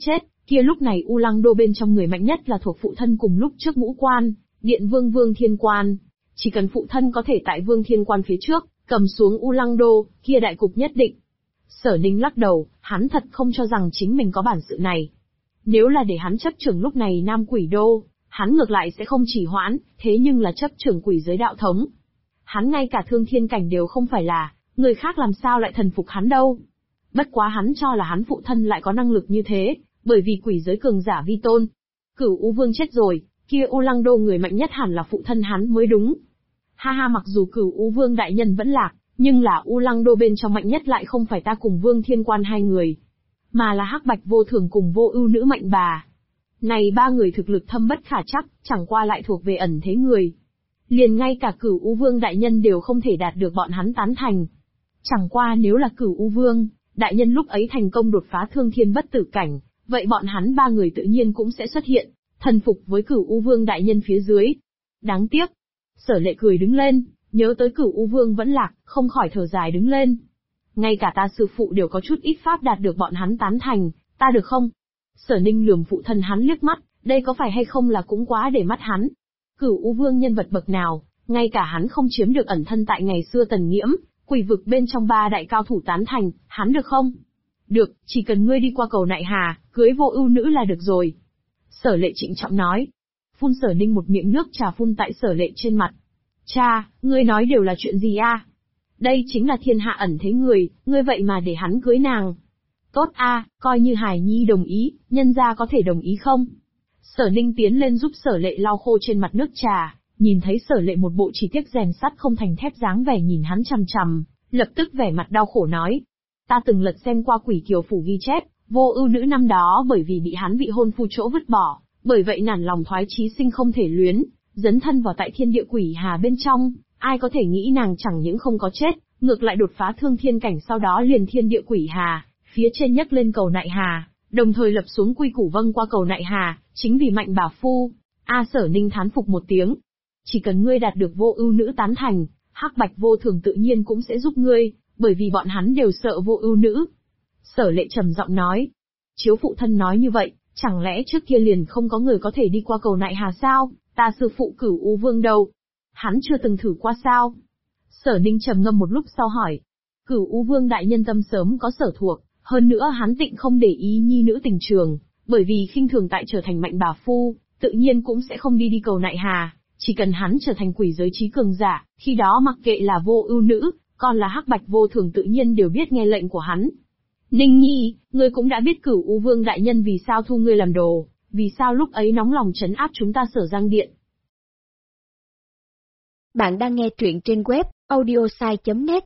Kia lúc này U Lăng Đô bên trong người mạnh nhất là thuộc phụ thân cùng lúc trước Ngũ Quan, Điện Vương Vương Thiên Quan. Chỉ cần phụ thân có thể tại Vương Thiên Quan phía trước, cầm xuống U Lăng Đô, kia đại cục nhất định. Sở Ninh lắc đầu, hắn thật không cho rằng chính mình có bản sự này. Nếu là để hắn chấp trưởng lúc này Nam Quỷ Đô, hắn ngược lại sẽ không chỉ hoãn, thế nhưng là chấp trưởng quỷ giới đạo thống. Hắn ngay cả thương thiên cảnh đều không phải là, người khác làm sao lại thần phục hắn đâu. Bất quá hắn cho là hắn phụ thân lại có năng lực như thế, bởi vì quỷ giới cường giả vi tôn. Cửu U Vương chết rồi, kia U Lăng Đô người mạnh nhất hẳn là phụ thân hắn mới đúng. Ha ha, mặc dù Cửu U Vương đại nhân vẫn lạc, nhưng là U Lăng Đô bên trong mạnh nhất lại không phải ta cùng Vương Thiên Quan hai người, mà là Hắc Bạch Vô Thường cùng Vô Ưu Nữ Mạnh Bà. Này ba người thực lực thâm bất khả trắc, chẳng qua lại thuộc về ẩn thế người. Liền ngay cả Cửu U Vương đại nhân đều không thể đạt được bọn hắn tán thành. Chẳng qua nếu là Cửu U Vương đại nhân lúc ấy thành công đột phá thương thiên bất tử cảnh, vậy bọn hắn ba người tự nhiên cũng sẽ xuất hiện, thần phục với Cửu U Vương đại nhân phía dưới. Đáng tiếc. Sở Lệ cười đứng lên, nhớ tới Cửu U Vương vẫn lạc, không khỏi thở dài đứng lên. Ngay cả ta sư phụ đều có chút ít pháp đạt được bọn hắn tán thành, ta được không? Sở Ninh lườm phụ thân hắn liếc mắt, đây có phải hay không là cũng quá để mắt hắn. Cửu U Vương nhân vật bậc nào, ngay cả hắn không chiếm được ẩn thân tại ngày xưa Tần Nghiễm, quỷ vực bên trong ba đại cao thủ tán thành, hắn được không? Được, chỉ cần ngươi đi qua cầu Nại Hà, cưới Vô Ưu Nữ là được rồi. Sở Lệ trịnh trọng nói. Phun Sở Ninh một miệng nước trà phun tại Sở Lệ trên mặt. Cha, ngươi nói đều là chuyện gì a? Đây chính là thiên hạ ẩn thế người, ngươi vậy mà để hắn cưới nàng. Tốt a, coi như Hải Nhi đồng ý, nhân gia có thể đồng ý không? Sở Ninh tiến lên giúp Sở Lệ lau khô trên mặt nước trà, nhìn thấy Sở Lệ một bộ chỉ tiếc rèn sắt không thành thép dáng vẻ nhìn hắn chằm chằm, lập tức vẻ mặt đau khổ nói. Ta từng lật xem qua Quỷ Kiều Phủ ghi chép, Vô Ưu Nữ năm đó bởi vì bị hắn vị hôn phu chỗ vứt bỏ, bởi vậy nản lòng thoái chí sinh không thể luyến, dấn thân vào tại thiên địa quỷ hà bên trong, ai có thể nghĩ nàng chẳng những không có chết, ngược lại đột phá thương thiên cảnh sau đó liền thiên địa quỷ hà, phía trên nhấc lên cầu Nại Hà, đồng thời lập xuống quy củ vâng qua cầu Nại Hà, chính vì mạnh bà phu. Sở Ninh thán phục một tiếng. Chỉ cần ngươi đạt được Vô Ưu Nữ tán thành, Hắc Bạch Vô Thường tự nhiên cũng sẽ giúp ngươi, bởi vì bọn hắn đều sợ Vô Ưu Nữ. Sở Lệ trầm giọng nói. Chiếu phụ thân nói như vậy, chẳng lẽ trước kia liền không có người có thể đi qua cầu Nại Hà sao? Ta sư phụ Cửu U Vương đâu? Hắn chưa từng thử qua sao? Sở Ninh trầm ngâm một lúc sau hỏi. Cửu U Vương đại nhân tâm sớm có sở thuộc, hơn nữa hắn tịnh không để ý nhi nữ tình trường, bởi vì khinh thường tại trở thành mạnh bà phu, tự nhiên cũng sẽ không đi cầu Nại Hà, chỉ cần hắn trở thành quỷ giới trí cường giả, khi đó mặc kệ là Vô Ưu Nữ, còn là Hắc Bạch Vô Thường tự nhiên đều biết nghe lệnh của hắn. Ninh Nhi, ngươi cũng đã biết Cửu U Vương đại nhân vì sao thu ngươi làm đồ, vì sao lúc ấy nóng lòng trấn áp chúng ta Sở Giang Điện. Bạn đang nghe truyện trên web audiosai.net.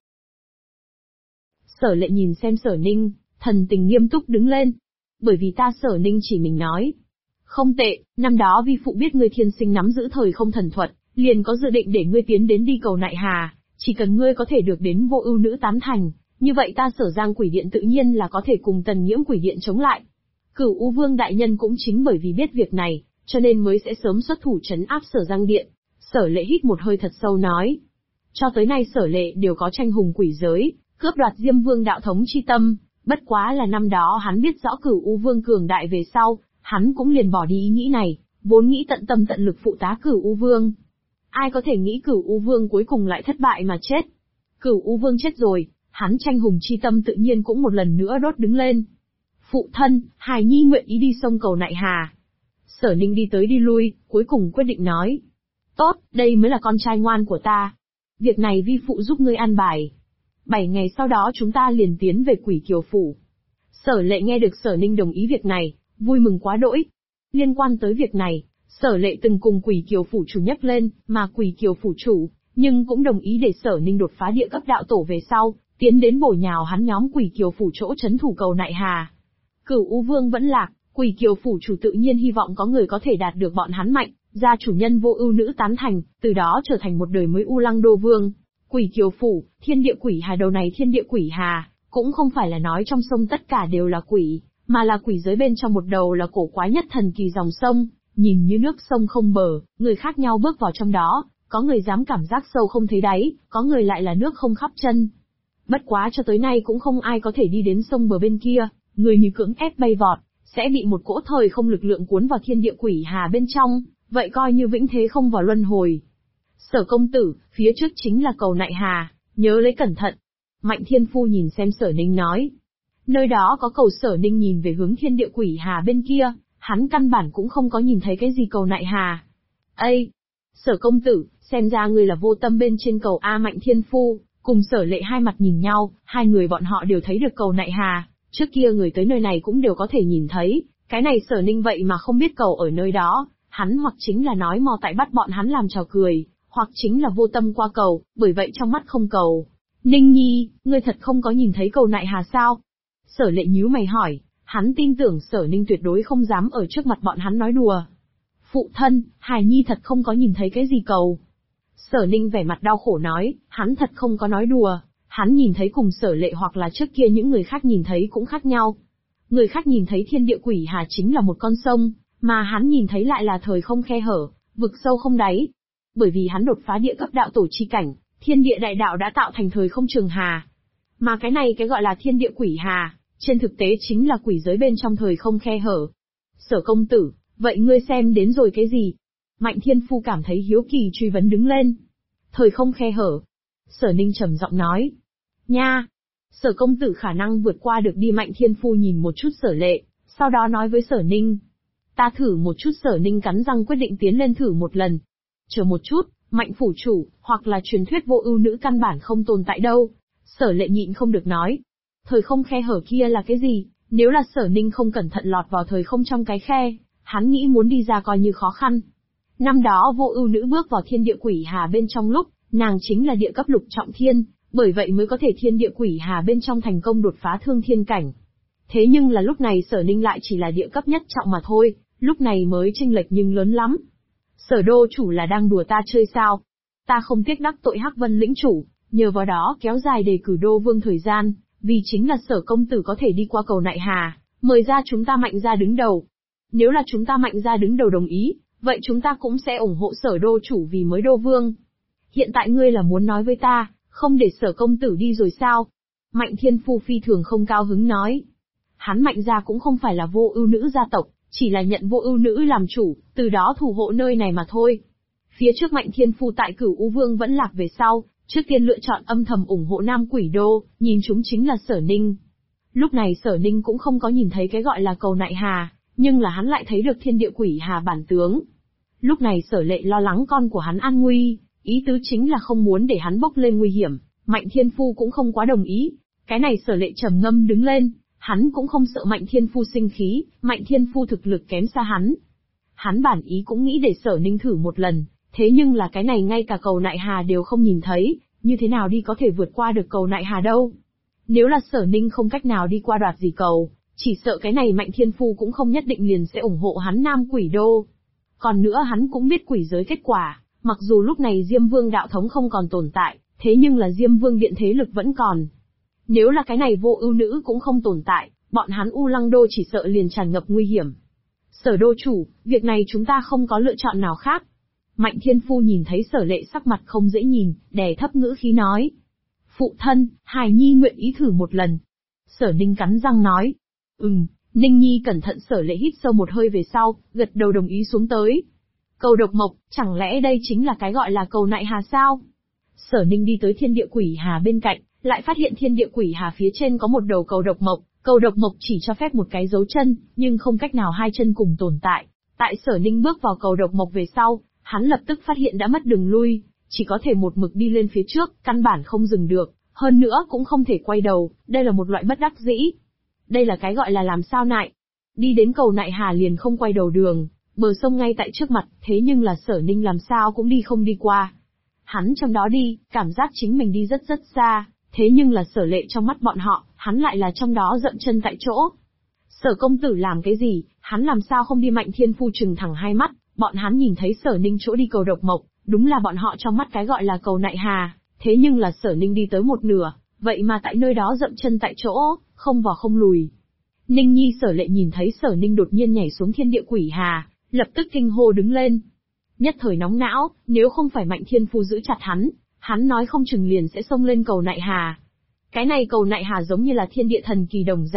Sở Lệ nhìn xem Sở Ninh, thần tình nghiêm túc đứng lên. Bởi vì ta Sở Ninh chỉ mình nói. Không tệ, năm đó vi phụ biết ngươi thiên sinh nắm giữ thời không thần thuật, liền có dự định để ngươi tiến đến đi cầu Nại Hà, chỉ cần ngươi có thể được đến Vô Ưu Nữ tán thành, như vậy ta Sở Giang Quỷ Điện tự nhiên là có thể cùng Tần Nghiễm Quỷ Điện chống lại. Cửu U Vương đại nhân cũng chính bởi vì biết việc này, cho nên mới sẽ sớm xuất thủ trấn áp Sở Giang Điện. Sở Lệ hít một hơi thật sâu nói. Cho tới nay Sở Lệ đều có tranh hùng quỷ giới, cướp đoạt Diêm Vương đạo thống chi tâm, bất quá là năm đó hắn biết rõ Cửu U Vương cường đại về sau, hắn cũng liền bỏ đi ý nghĩ này, vốn nghĩ tận tâm tận lực phụ tá Cửu U Vương. Ai có thể nghĩ Cửu U Vương cuối cùng lại thất bại mà chết. Cửu U Vương chết rồi, hắn tranh hùng chi tâm tự nhiên cũng một lần nữa đốt đứng lên. Phụ thân, Hải Nhi nguyện ý đi sông cầu Nại Hà. Sở Ninh đi tới đi lui, cuối cùng quyết định nói. Tốt, đây mới là con trai ngoan của ta. Việc này vi phụ giúp ngươi an bài. 7 ngày sau đó chúng ta liền tiến về Quỷ Kiều Phủ. Sở Lệ nghe được Sở Ninh đồng ý việc này, vui mừng quá đỗi. Liên quan tới việc này, Sở Lệ từng cùng Quỷ Kiều Phủ chủ nhắc lên, mà Quỷ Kiều Phủ chủ, nhưng cũng đồng ý để Sở Ninh đột phá địa cấp đạo tổ về sau, tiến đến bổ nhào hắn nhóm Quỷ Kiều Phủ chỗ trấn thủ cầu Nại Hà. Cửu U Vương vẫn lạc, Quỷ Kiều Phủ chủ tự nhiên hy vọng có người có thể đạt được bọn hắn mạnh, gia chủ nhân Vô Ưu Nữ tán thành, từ đó trở thành một đời mới U Lăng Đô Vương. Quỷ Kiều Phủ, thiên địa quỷ hà đầu này thiên địa quỷ hà, cũng không phải là nói trong sông tất cả đều là quỷ, mà là quỷ giới bên trong một đầu là cổ quái nhất thần kỳ dòng sông, nhìn như nước sông không bờ, người khác nhau bước vào trong đó, có người dám cảm giác sâu không thấy đáy, có người lại là nước không khắp chân. Bất quá cho tới nay cũng không ai có thể đi đến sông bờ bên kia, người như cưỡng ép bay vọt, sẽ bị một cỗ thời không lực lượng cuốn vào thiên địa quỷ hà bên trong, vậy coi như vĩnh thế không vào luân hồi. Sở công tử, phía trước chính là cầu Nại Hà, nhớ lấy cẩn thận. Mạnh Thiên Phu nhìn xem Sở Ninh nói. Nơi đó có cầu. Sở Ninh nhìn về hướng thiên địa quỷ hà bên kia, hắn căn bản cũng không có nhìn thấy cái gì cầu Nại Hà. Ây! Sở công tử, xem ra ngươi là vô tâm bên trên cầu A. Mạnh Thiên Phu, cùng Sở Lệ hai mặt nhìn nhau, hai người bọn họ đều thấy được cầu Nại Hà, trước kia người tới nơi này cũng đều có thể nhìn thấy, cái này Sở Ninh vậy mà không biết cầu ở nơi đó, hắn hoặc chính là nói mò tại bắt bọn hắn làm trò cười, hoặc chính là vô tâm qua cầu, bởi vậy trong mắt không cầu. Ninh Nhi, ngươi thật không có nhìn thấy cầu Nại Hà sao? Sở Lệ nhíu mày hỏi, hắn tin tưởng Sở Ninh tuyệt đối không dám ở trước mặt bọn hắn nói đùa. Phụ thân, Hải Nhi thật không có nhìn thấy cái gì cầu. Sở Ninh vẻ mặt đau khổ nói, hắn thật không có nói đùa, hắn nhìn thấy cùng Sở Lệ hoặc là trước kia những người khác nhìn thấy cũng khác nhau. Người khác nhìn thấy thiên địa quỷ hà chính là một con sông, mà hắn nhìn thấy lại là thời không khe hở, vực sâu không đáy. Bởi vì hắn đột phá địa cấp đạo tổ chi cảnh, thiên địa đại đạo đã tạo thành thời không trường hà. Mà cái này cái gọi là thiên địa quỷ hà, trên thực tế chính là quỷ giới bên trong thời không khe hở. Sở công tử, vậy ngươi xem đến rồi cái gì? Mạnh Thiên Phu cảm thấy hiếu kỳ truy vấn đứng lên. Thời không khe hở. Sở Ninh trầm giọng nói. Nha! Sở công tử khả năng vượt qua được đi. Mạnh Thiên Phu nhìn một chút Sở Lệ, sau đó nói với Sở Ninh. Ta thử một chút. Sở Ninh cắn răng quyết định tiến lên thử một lần. Chờ một chút, Mạnh phủ chủ, hoặc là truyền thuyết vô ưu nữ căn bản không tồn tại đâu. Sở Lệ nhịn không được nói. Thời không khe hở kia là cái gì? Nếu là Sở Ninh không cẩn thận lọt vào thời không trong cái khe, hắn nghĩ muốn đi ra coi như khó khăn. Năm đó vô ưu nữ bước vào thiên địa quỷ hà bên trong lúc, nàng chính là địa cấp lục trọng thiên, bởi vậy mới có thể thiên địa quỷ hà bên trong thành công đột phá thương thiên cảnh. Thế nhưng là lúc này Sở Ninh lại chỉ là địa cấp nhất trọng mà thôi, lúc này mới chênh lệch nhưng lớn lắm. Sở đô chủ là đang đùa ta chơi sao? Ta không tiếc đắc tội Hắc Vân lĩnh chủ, nhờ vào đó kéo dài đề cử đô vương thời gian, vì chính là Sở công tử có thể đi qua cầu Nại Hà, mời ra chúng ta Mạnh gia đứng đầu. Nếu là chúng ta Mạnh gia đứng đầu đồng ý, vậy chúng ta cũng sẽ ủng hộ Sở đô chủ vì mới đô vương. Hiện tại ngươi là muốn nói với ta, không để Sở công tử đi rồi sao? Mạnh Thiên Phu phi thường không cao hứng nói. Hắn Mạnh gia cũng không phải là vô ưu nữ gia tộc, chỉ là nhận vô ưu nữ làm chủ, từ đó thủ hộ nơi này mà thôi. Phía trước Mạnh Thiên Phu tại Cửu U Vương vẫn lạc về sau, trước tiên lựa chọn âm thầm ủng hộ Nam Quỷ Đô, nhìn chúng chính là Sở Ninh. Lúc này Sở Ninh cũng không có nhìn thấy cái gọi là cầu Nại Hà, nhưng là hắn lại thấy được thiên địa quỷ hà bản tướng. Lúc này Sở Lệ lo lắng con của hắn an nguy, ý tứ chính là không muốn để hắn bốc lên nguy hiểm, Mạnh Thiên Phu cũng không quá đồng ý. Cái này Sở Lệ trầm ngâm đứng lên, hắn cũng không sợ Mạnh Thiên Phu sinh khí, Mạnh Thiên Phu thực lực kém xa hắn. Hắn bản ý cũng nghĩ để Sở Ninh thử một lần, thế nhưng là cái này ngay cả cầu Nại Hà đều không nhìn thấy, như thế nào đi có thể vượt qua được cầu Nại Hà đâu. Nếu là Sở Ninh không cách nào đi qua đoạt gì cầu, chỉ sợ cái này Mạnh Thiên Phu cũng không nhất định liền sẽ ủng hộ hắn Nam Quỷ Đô. Còn nữa hắn cũng biết quỷ giới kết quả, mặc dù lúc này Diêm Vương đạo thống không còn tồn tại, thế nhưng là Diêm Vương điện thế lực vẫn còn. Nếu là cái này vô ưu nữ cũng không tồn tại, bọn hắn U Lăng Đô chỉ sợ liền tràn ngập nguy hiểm. Sở đô chủ, việc này chúng ta không có lựa chọn nào khác. Mạnh Thiên Phu nhìn thấy Sở Lệ sắc mặt không dễ nhìn, đè thấp ngữ khí nói. Phụ thân, Hải Nhi nguyện ý thử một lần. Sở Ninh cắn răng nói. Ninh Nhi cẩn thận. Sở Lệ hít sâu một hơi về sau, gật đầu đồng ý xuống tới. Cầu độc mộc, chẳng lẽ đây chính là cái gọi là cầu Nại Hà sao? Sở Ninh đi tới thiên địa quỷ hà bên cạnh, lại phát hiện thiên địa quỷ hà phía trên có một đầu cầu độc mộc chỉ cho phép một cái dấu chân, nhưng không cách nào hai chân cùng tồn tại. Tại Sở Ninh bước vào cầu độc mộc về sau, hắn lập tức phát hiện đã mất đường lui, chỉ có thể một mực đi lên phía trước, căn bản không dừng được, hơn nữa cũng không thể quay đầu, đây là một loại bất đắc dĩ. Đây là cái gọi là làm sao nại. Đi đến cầu Nại Hà liền không quay đầu đường, bờ sông ngay tại trước mặt, thế nhưng là Sở Ninh làm sao cũng đi không đi qua. Hắn trong đó đi, cảm giác chính mình đi rất rất xa, thế nhưng là Sở Lệ trong mắt bọn họ, hắn lại là trong đó dậm chân tại chỗ. Sở công tử làm cái gì, hắn làm sao không đi? Mạnh Thiên Phu trừng thẳng hai mắt, bọn hắn nhìn thấy Sở Ninh chỗ đi cầu độc mộc, đúng là bọn họ trong mắt cái gọi là cầu Nại Hà, thế nhưng là Sở Ninh đi tới một nửa, vậy mà tại nơi đó dậm chân tại chỗ, không vào không lùi. Ninh Nhi. Sở Lệ nhìn thấy Sở Ninh đột nhiên nhảy xuống thiên địa quỷ hà, lập tức kinh hô đứng lên. Nhất thời nóng não, nếu không phải Mạnh Thiên Phu giữ chặt hắn nói không chừng liền sẽ xông lên cầu Nại Hà. Cái này cầu Nại Hà giống như là thiên địa thần kỳ đồng dạng,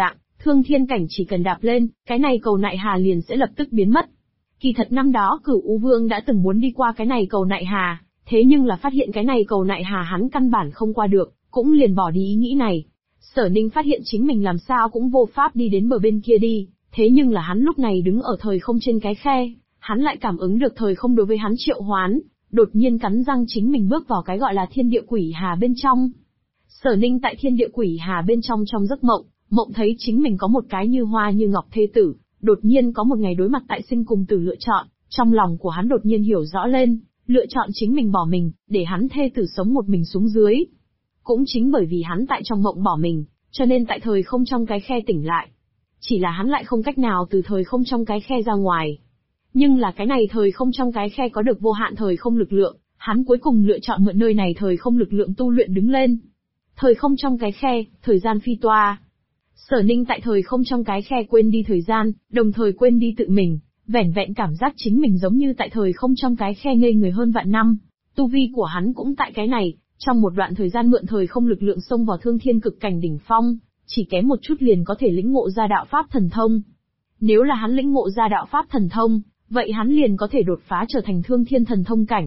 Thương thiên cảnh chỉ cần đạp lên, cái này cầu nại hà liền sẽ lập tức biến mất. Kỳ thật năm đó Cửu U Vương đã từng muốn đi qua cái này cầu nại hà, thế nhưng là phát hiện cái này cầu nại hà hắn căn bản không qua được, cũng liền bỏ đi ý nghĩ này. Sở Ninh phát hiện chính mình làm sao cũng vô pháp đi đến bờ bên kia đi, thế nhưng là hắn lúc này đứng ở thời không trên cái khe, hắn lại cảm ứng được thời không đối với hắn triệu hoán, đột nhiên cắn răng chính mình bước vào cái gọi là thiên địa quỷ hà bên trong. Sở Ninh tại thiên địa quỷ hà bên trong trong giấc mộng, mộng thấy chính mình có một cái như hoa như ngọc thê tử, đột nhiên có một ngày đối mặt tại sinh cùng tử lựa chọn, trong lòng của hắn đột nhiên hiểu rõ lên, lựa chọn chính mình bỏ mình, để hắn thê tử sống một mình xuống dưới. Cũng chính bởi vì hắn tại trong mộng bỏ mình, cho nên tại thời không trong cái khe tỉnh lại. Chỉ là hắn lại không cách nào từ thời không trong cái khe ra ngoài. Nhưng là cái này thời không trong cái khe có được vô hạn thời không lực lượng, hắn cuối cùng lựa chọn mượn nơi này thời không lực lượng tu luyện đứng lên. Thời không trong cái khe, thời gian phi toa. Sở Ninh tại thời không trong cái khe quên đi thời gian, đồng thời quên đi tự mình, vẻn vẹn cảm giác chính mình giống như tại thời không trong cái khe ngây người hơn vạn năm. Tu vi của hắn cũng tại cái này, trong một đoạn thời gian mượn thời không lực lượng xông vào thương thiên cực cảnh đỉnh phong, chỉ kém một chút liền có thể lĩnh ngộ ra đạo pháp thần thông. Nếu là hắn lĩnh ngộ ra đạo pháp thần thông, vậy hắn liền có thể đột phá trở thành thương thiên thần thông cảnh.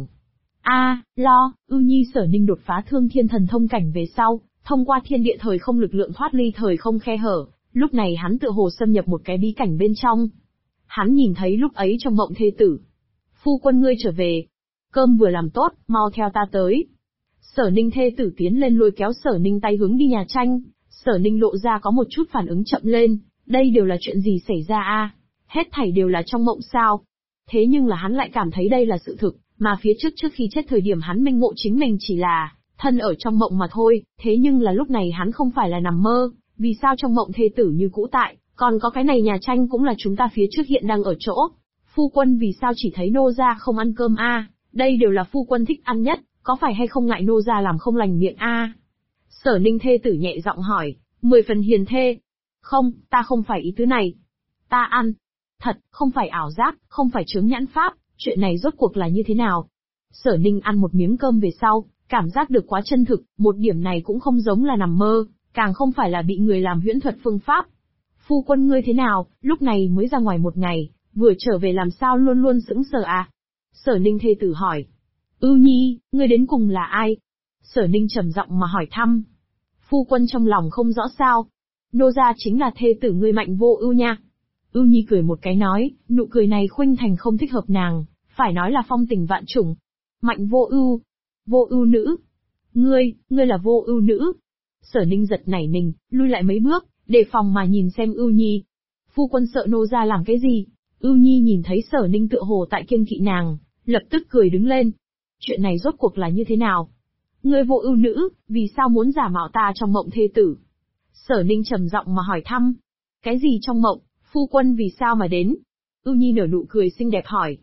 Ưu Nhi Sở Ninh đột phá thương thiên thần thông cảnh về sau, thông qua thiên địa thời không lực lượng thoát ly thời không khe hở, lúc này hắn tựa hồ xâm nhập một cái bí cảnh bên trong. Hắn nhìn thấy lúc ấy trong mộng thê tử. Phu quân ngươi trở về. Cơm vừa làm tốt, mau theo ta tới. Sở Ninh thê tử tiến lên lôi kéo Sở Ninh tay hướng đi nhà tranh, Sở Ninh lộ ra có một chút phản ứng chậm lên, đây đều là chuyện gì xảy ra a? Hết thảy đều là trong mộng sao? Thế nhưng là hắn lại cảm thấy đây là sự thực, mà phía trước khi chết thời điểm hắn minh ngộ chính mình chỉ là thân ở trong mộng mà thôi, thế nhưng là lúc này hắn không phải là nằm mơ, vì sao trong mộng thê tử như cũ tại, còn có cái này nhà tranh cũng là chúng ta phía trước hiện đang ở chỗ. Phu quân vì sao chỉ thấy nô gia không ăn cơm a? Đây đều là phu quân thích ăn nhất, có phải hay không ngại nô gia làm không lành miệng a? Sở Ninh thê tử nhẹ giọng hỏi, 10 phần hiền thê. Không, ta không phải ý tứ này. Ta ăn. Thật, không phải ảo giác, không phải chướng nhãn pháp, chuyện này rốt cuộc là như thế nào? Sở Ninh ăn một miếng cơm về sau, cảm giác được quá chân thực, một điểm này cũng không giống là nằm mơ, càng không phải là bị người làm huyễn thuật phương pháp. Phu quân ngươi thế nào, lúc này mới ra ngoài một ngày, vừa trở về làm sao luôn luôn sững sờ à? Sở Ninh thê tử hỏi. Ưu Nhi, ngươi đến cùng là ai? Sở Ninh trầm giọng mà hỏi thăm. Phu quân trong lòng không rõ sao? Nô gia chính là thê tử ngươi Mạnh Vô Ưu nha. Ưu Nhi cười một cái nói, nụ cười này khuynh thành không thích hợp nàng, phải nói là phong tình vạn trùng. Mạnh Vô Ưu, Vô Ưu nữ. Ngươi là Vô Ưu nữ. Sở Ninh giật nảy mình, lui lại mấy bước, đề phòng mà nhìn xem Ưu Nhi. Phu quân sợ nô gia làm cái gì? Ưu Nhi nhìn thấy Sở Ninh tựa hồ tại kiêng kỵ nàng, lập tức cười đứng lên. Chuyện này rốt cuộc là như thế nào? Ngươi Vô Ưu nữ, vì sao muốn giả mạo ta trong mộng thê tử? Sở Ninh trầm giọng mà hỏi thăm. Cái gì trong mộng, phu quân vì sao mà đến? Ưu Nhi nở nụ cười xinh đẹp hỏi.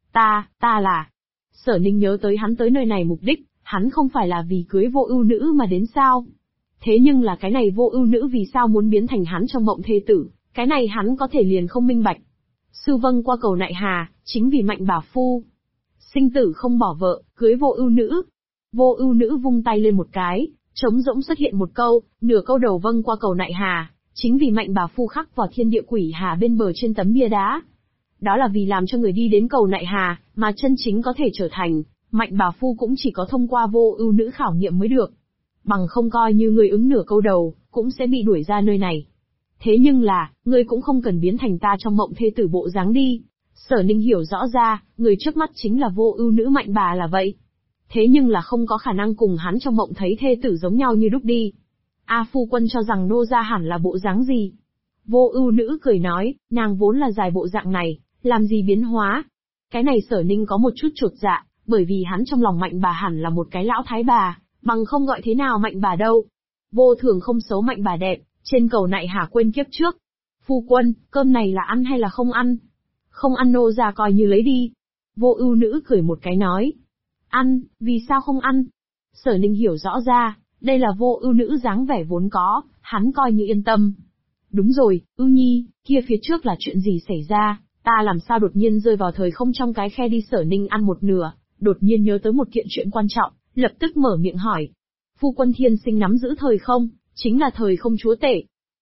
Ta là... Sở Ninh nhớ tới hắn tới nơi này mục đích, hắn không phải là vì cưới Vô Ưu nữ mà đến sao? Thế nhưng là cái này Vô Ưu nữ vì sao muốn biến thành hắn trong mộng thê tử, cái này hắn có thể liền không minh bạch. Sư vâng qua cầu nại hà, chính vì Mạnh bà phu. Sinh tử không bỏ vợ, cưới Vô Ưu nữ. Vô Ưu nữ vung tay lên một cái, trống rỗng xuất hiện một câu, nửa câu đầu vâng qua cầu nại hà, chính vì Mạnh bà phu khắc vào thiên địa quỷ hà bên bờ trên tấm bia đá. Đó là vì làm cho người đi đến cầu nại hà, mà chân chính có thể trở thành, Mạnh bà phu cũng chỉ có thông qua Vô Ưu nữ khảo nghiệm mới được. Bằng không coi như người ứng nửa câu đầu, cũng sẽ bị đuổi ra nơi này. Thế nhưng là, ngươi cũng không cần biến thành ta trong mộng thê tử bộ dáng đi. Sở Ninh hiểu rõ ra, người trước mắt chính là Vô Ưu nữ Mạnh bà là vậy. Thế nhưng là không có khả năng cùng hắn trong mộng thấy thê tử giống nhau như đúc đi. Phu quân cho rằng nô gia hẳn là bộ dáng gì? Vô Ưu nữ cười nói, nàng vốn là dài bộ dạng này, làm gì biến hóa? Cái này Sở Ninh có một chút chột dạ, bởi vì hắn trong lòng Mạnh bà hẳn là một cái lão thái bà, bằng không gọi thế nào Mạnh bà đâu. Vô thường không xấu Mạnh bà đẹp, trên cầu nại hà quên kiếp trước. Phu quân, cơm này là ăn hay là không ăn? Không ăn nô gia coi như lấy đi. Vô Ưu nữ cười một cái nói. Ăn, vì sao không ăn? Sở Ninh hiểu rõ ra, đây là Vô Ưu nữ dáng vẻ vốn có, hắn coi như yên tâm. Đúng rồi, Ưu Nhi, kia phía trước là chuyện gì xảy ra, ta làm sao đột nhiên rơi vào thời không trong cái khe đi? Sở Ninh ăn một nửa, đột nhiên nhớ tới một kiện chuyện quan trọng, lập tức mở miệng hỏi. Phu quân thiên sinh nắm giữ thời không, chính là thời không chúa tể.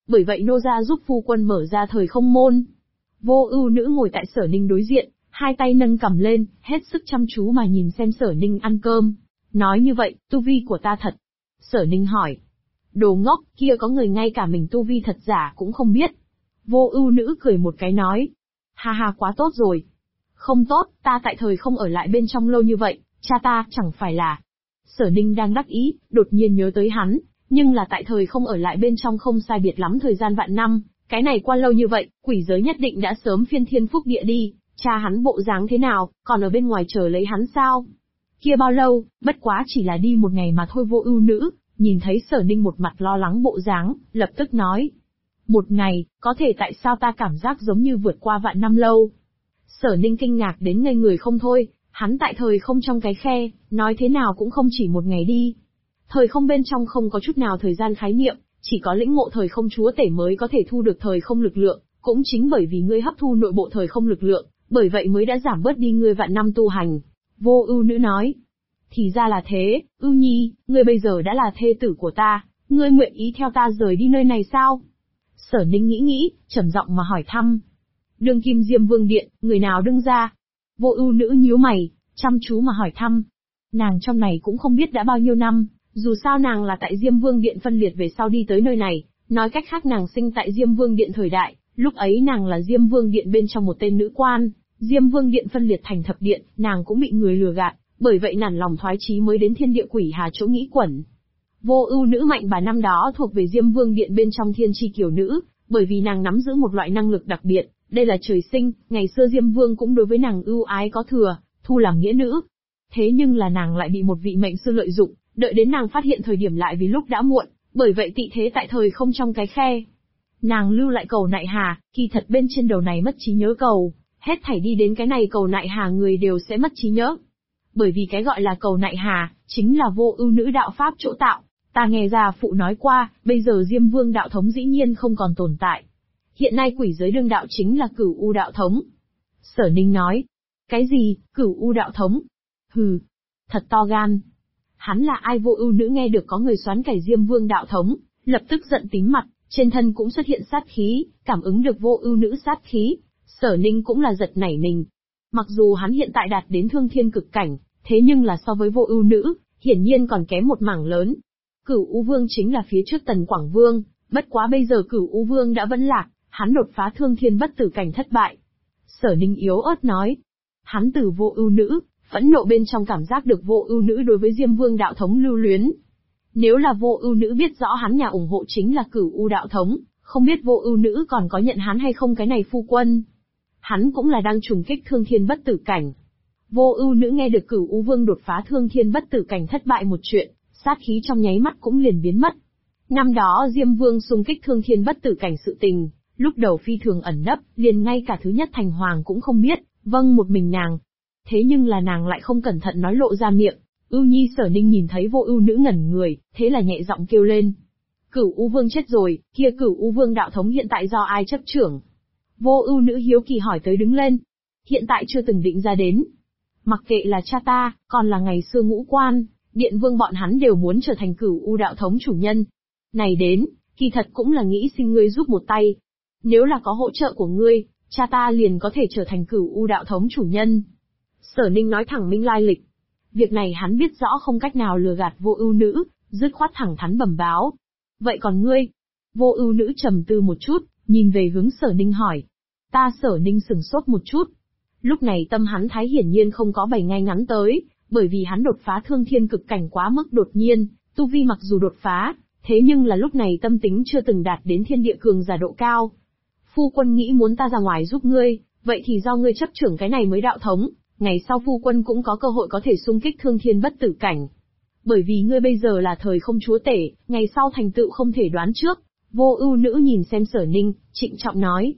bởi vậy nô gia giúp phu quân mở ra thời không môn. Vô Ưu Nữ ngồi tại Sở Ninh đối diện, hai tay nâng cằm lên, hết sức chăm chú mà nhìn xem Sở Ninh ăn cơm. Nói như vậy, tu vi của ta thật. Sở Ninh hỏi. Đồ ngốc, kia có người ngay cả mình tu vi thật giả cũng không biết. Vô Ưu Nữ cười một cái nói. Ha ha, quá tốt rồi. Không tốt, ta tại thời không ở lại bên trong lâu như vậy, cha ta chẳng phải là... Sở Ninh đang đắc ý, đột nhiên nhớ tới hắn, nhưng là tại thời không ở lại bên trong không sai biệt lắm thời gian vạn năm, cái này qua lâu như vậy, quỷ giới nhất định đã sớm phiên thiên phúc địa đi, cha hắn bộ dáng thế nào, còn ở bên ngoài chờ lấy hắn sao? Kia bao lâu, bất quá chỉ là đi một ngày mà thôi. Vô Ưu Nữ, nhìn thấy Sở Ninh một mặt lo lắng bộ dáng, lập tức nói. Một ngày, có thể tại sao ta cảm giác giống như vượt qua vạn năm lâu? Sở Ninh kinh ngạc đến ngây người không thôi, hắn tại thời không trong cái khe, nói thế nào cũng không chỉ một ngày đi. Thời không bên trong không có chút nào thời gian khái niệm, chỉ có lĩnh ngộ thời không chúa tể mới có thể thu được thời không lực lượng, cũng chính bởi vì ngươi hấp thu nội bộ thời không lực lượng, bởi vậy mới đã giảm bớt đi ngươi vạn năm tu hành. Vô Ưu Nữ nói. Thì ra là thế, Ưu Nhi, ngươi bây giờ đã là thê tử của ta, ngươi nguyện ý theo ta rời đi nơi này sao? Sở Ninh nghĩ, trầm giọng mà hỏi thăm. Đương kim Diêm Vương Điện, người nào đứng ra? Vô Ưu Nữ nhíu mày, chăm chú mà hỏi thăm. Nàng trong này cũng không biết đã bao nhiêu năm, dù sao nàng là tại Diêm Vương Điện phân liệt về sau đi tới nơi này, nói cách khác nàng sinh tại Diêm Vương Điện thời đại, lúc ấy nàng là Diêm Vương Điện bên trong một tên nữ quan, Diêm Vương Điện phân liệt thành thập điện, nàng cũng bị người lừa gạt, bởi vậy nản lòng thoái chí mới đến Thiên Địa Quỷ Hà chỗ nghĩ quẩn. Vô Ưu Nữ mạnh bà năm đó thuộc về Diêm Vương Điện bên trong Thiên Chi Kiều Nữ, bởi vì nàng nắm giữ một loại năng lực đặc biệt, đây là trời sinh, ngày xưa Diêm Vương cũng đối với nàng ưu ái có thừa, thu làm nghĩa nữ. Thế nhưng là nàng lại bị một vị mệnh sư lợi dụng, đợi đến nàng phát hiện thời điểm lại vì lúc đã muộn, bởi vậy tị thế tại thời không trong cái khe. Nàng lưu lại cầu nại hà, kỳ thật bên trên đầu này mất trí nhớ cầu, hết thảy đi đến cái này cầu nại hà người đều sẽ mất trí nhớ. Bởi vì cái gọi là cầu nại hà, chính là Vô Ưu Nữ đạo pháp chỗ tạo. Ta nghe già phụ nói qua, bây giờ Diêm Vương đạo thống dĩ nhiên không còn tồn tại. Hiện nay quỷ giới đương đạo chính là Cửu U đạo thống. Sở Ninh nói. Cái gì, Cửu U đạo thống? Hừ, thật to gan. Hắn là ai? Vô Ưu Nữ nghe được có người xoán cải Diêm Vương đạo thống, lập tức giận tím mặt, trên thân cũng xuất hiện sát khí, cảm ứng được Vô Ưu Nữ sát khí, Sở Ninh cũng là giật nảy mình. Mặc dù hắn hiện tại đạt đến thương thiên cực cảnh, thế nhưng là so với Vô Ưu Nữ, hiển nhiên còn kém một mảng lớn. Cửu U Vương chính là phía trước Tần Quảng Vương, bất quá bây giờ Cửu U Vương đã vẫn lạc, hắn đột phá thương thiên bất tử cảnh thất bại. Sở Ninh yếu ớt nói. Hắn từ Vô Ưu Nữ, phẫn nộ bên trong cảm giác được Vô Ưu Nữ đối với Diêm Vương đạo thống lưu luyến. Nếu là Vô Ưu Nữ biết rõ hắn nhà ủng hộ chính là Cửu U đạo thống, không biết Vô Ưu Nữ còn có nhận hắn hay không cái này phu quân. Hắn cũng là đang trùng kích thương thiên bất tử cảnh. Vô Ưu Nữ nghe được Cửu U Vương đột phá thương thiên bất tử cảnh thất bại một chuyện, sát khí trong nháy mắt cũng liền biến mất. Năm đó Diêm Vương xung kích thương thiên bất tử cảnh sự tình, lúc đầu phi thường ẩn nấp, liền ngay cả thứ nhất thành hoàng cũng không biết, vâng một mình nàng. Thế nhưng là nàng lại không cẩn thận nói lộ ra miệng. Ưu Nhi Sở Ninh nhìn thấy Vô Ưu Nữ ngẩn người, thế là nhẹ giọng kêu lên. Cửu U Vương chết rồi, kia Cửu U Vương đạo thống hiện tại do ai chấp trưởng? Vô Ưu Nữ hiếu kỳ hỏi tới đứng lên. Hiện tại chưa từng định ra đến. Mặc kệ là cha ta, còn là ngày xưa Ngũ Quan, Điện Vương bọn hắn đều muốn trở thành Cửu U đạo thống chủ nhân. Này đến, kỳ thật cũng là nghĩ xin ngươi giúp một tay. Nếu là có hỗ trợ của ngươi, cha ta liền có thể trở thành Cửu U đạo thống chủ nhân. Sở Ninh nói thẳng minh lai lịch. Việc này hắn biết rõ không cách nào lừa gạt Vô Ưu Nữ, dứt khoát thẳng thắn bẩm báo. Vậy còn ngươi? Vô Ưu Nữ trầm tư một chút, nhìn về hướng Sở Ninh hỏi. Ta Sở Ninh sững sốt một chút. Lúc này tâm hắn thái hiển nhiên không có bày ngay ngắn tới, bởi vì hắn đột phá thương thiên cực cảnh quá mức đột nhiên, tu vi mặc dù đột phá, thế nhưng là lúc này tâm tính chưa từng đạt đến thiên địa cường giả độ cao. Phu quân nghĩ muốn ta ra ngoài giúp ngươi, vậy thì do ngươi chấp trưởng cái này mới đạo thống, ngày sau phu quân cũng có cơ hội có thể xung kích thương thiên bất tử cảnh. Bởi vì ngươi bây giờ là thời không chúa tể, ngày sau thành tựu không thể đoán trước. Vô Ưu Nữ nhìn xem Sở Ninh, trịnh trọng nói.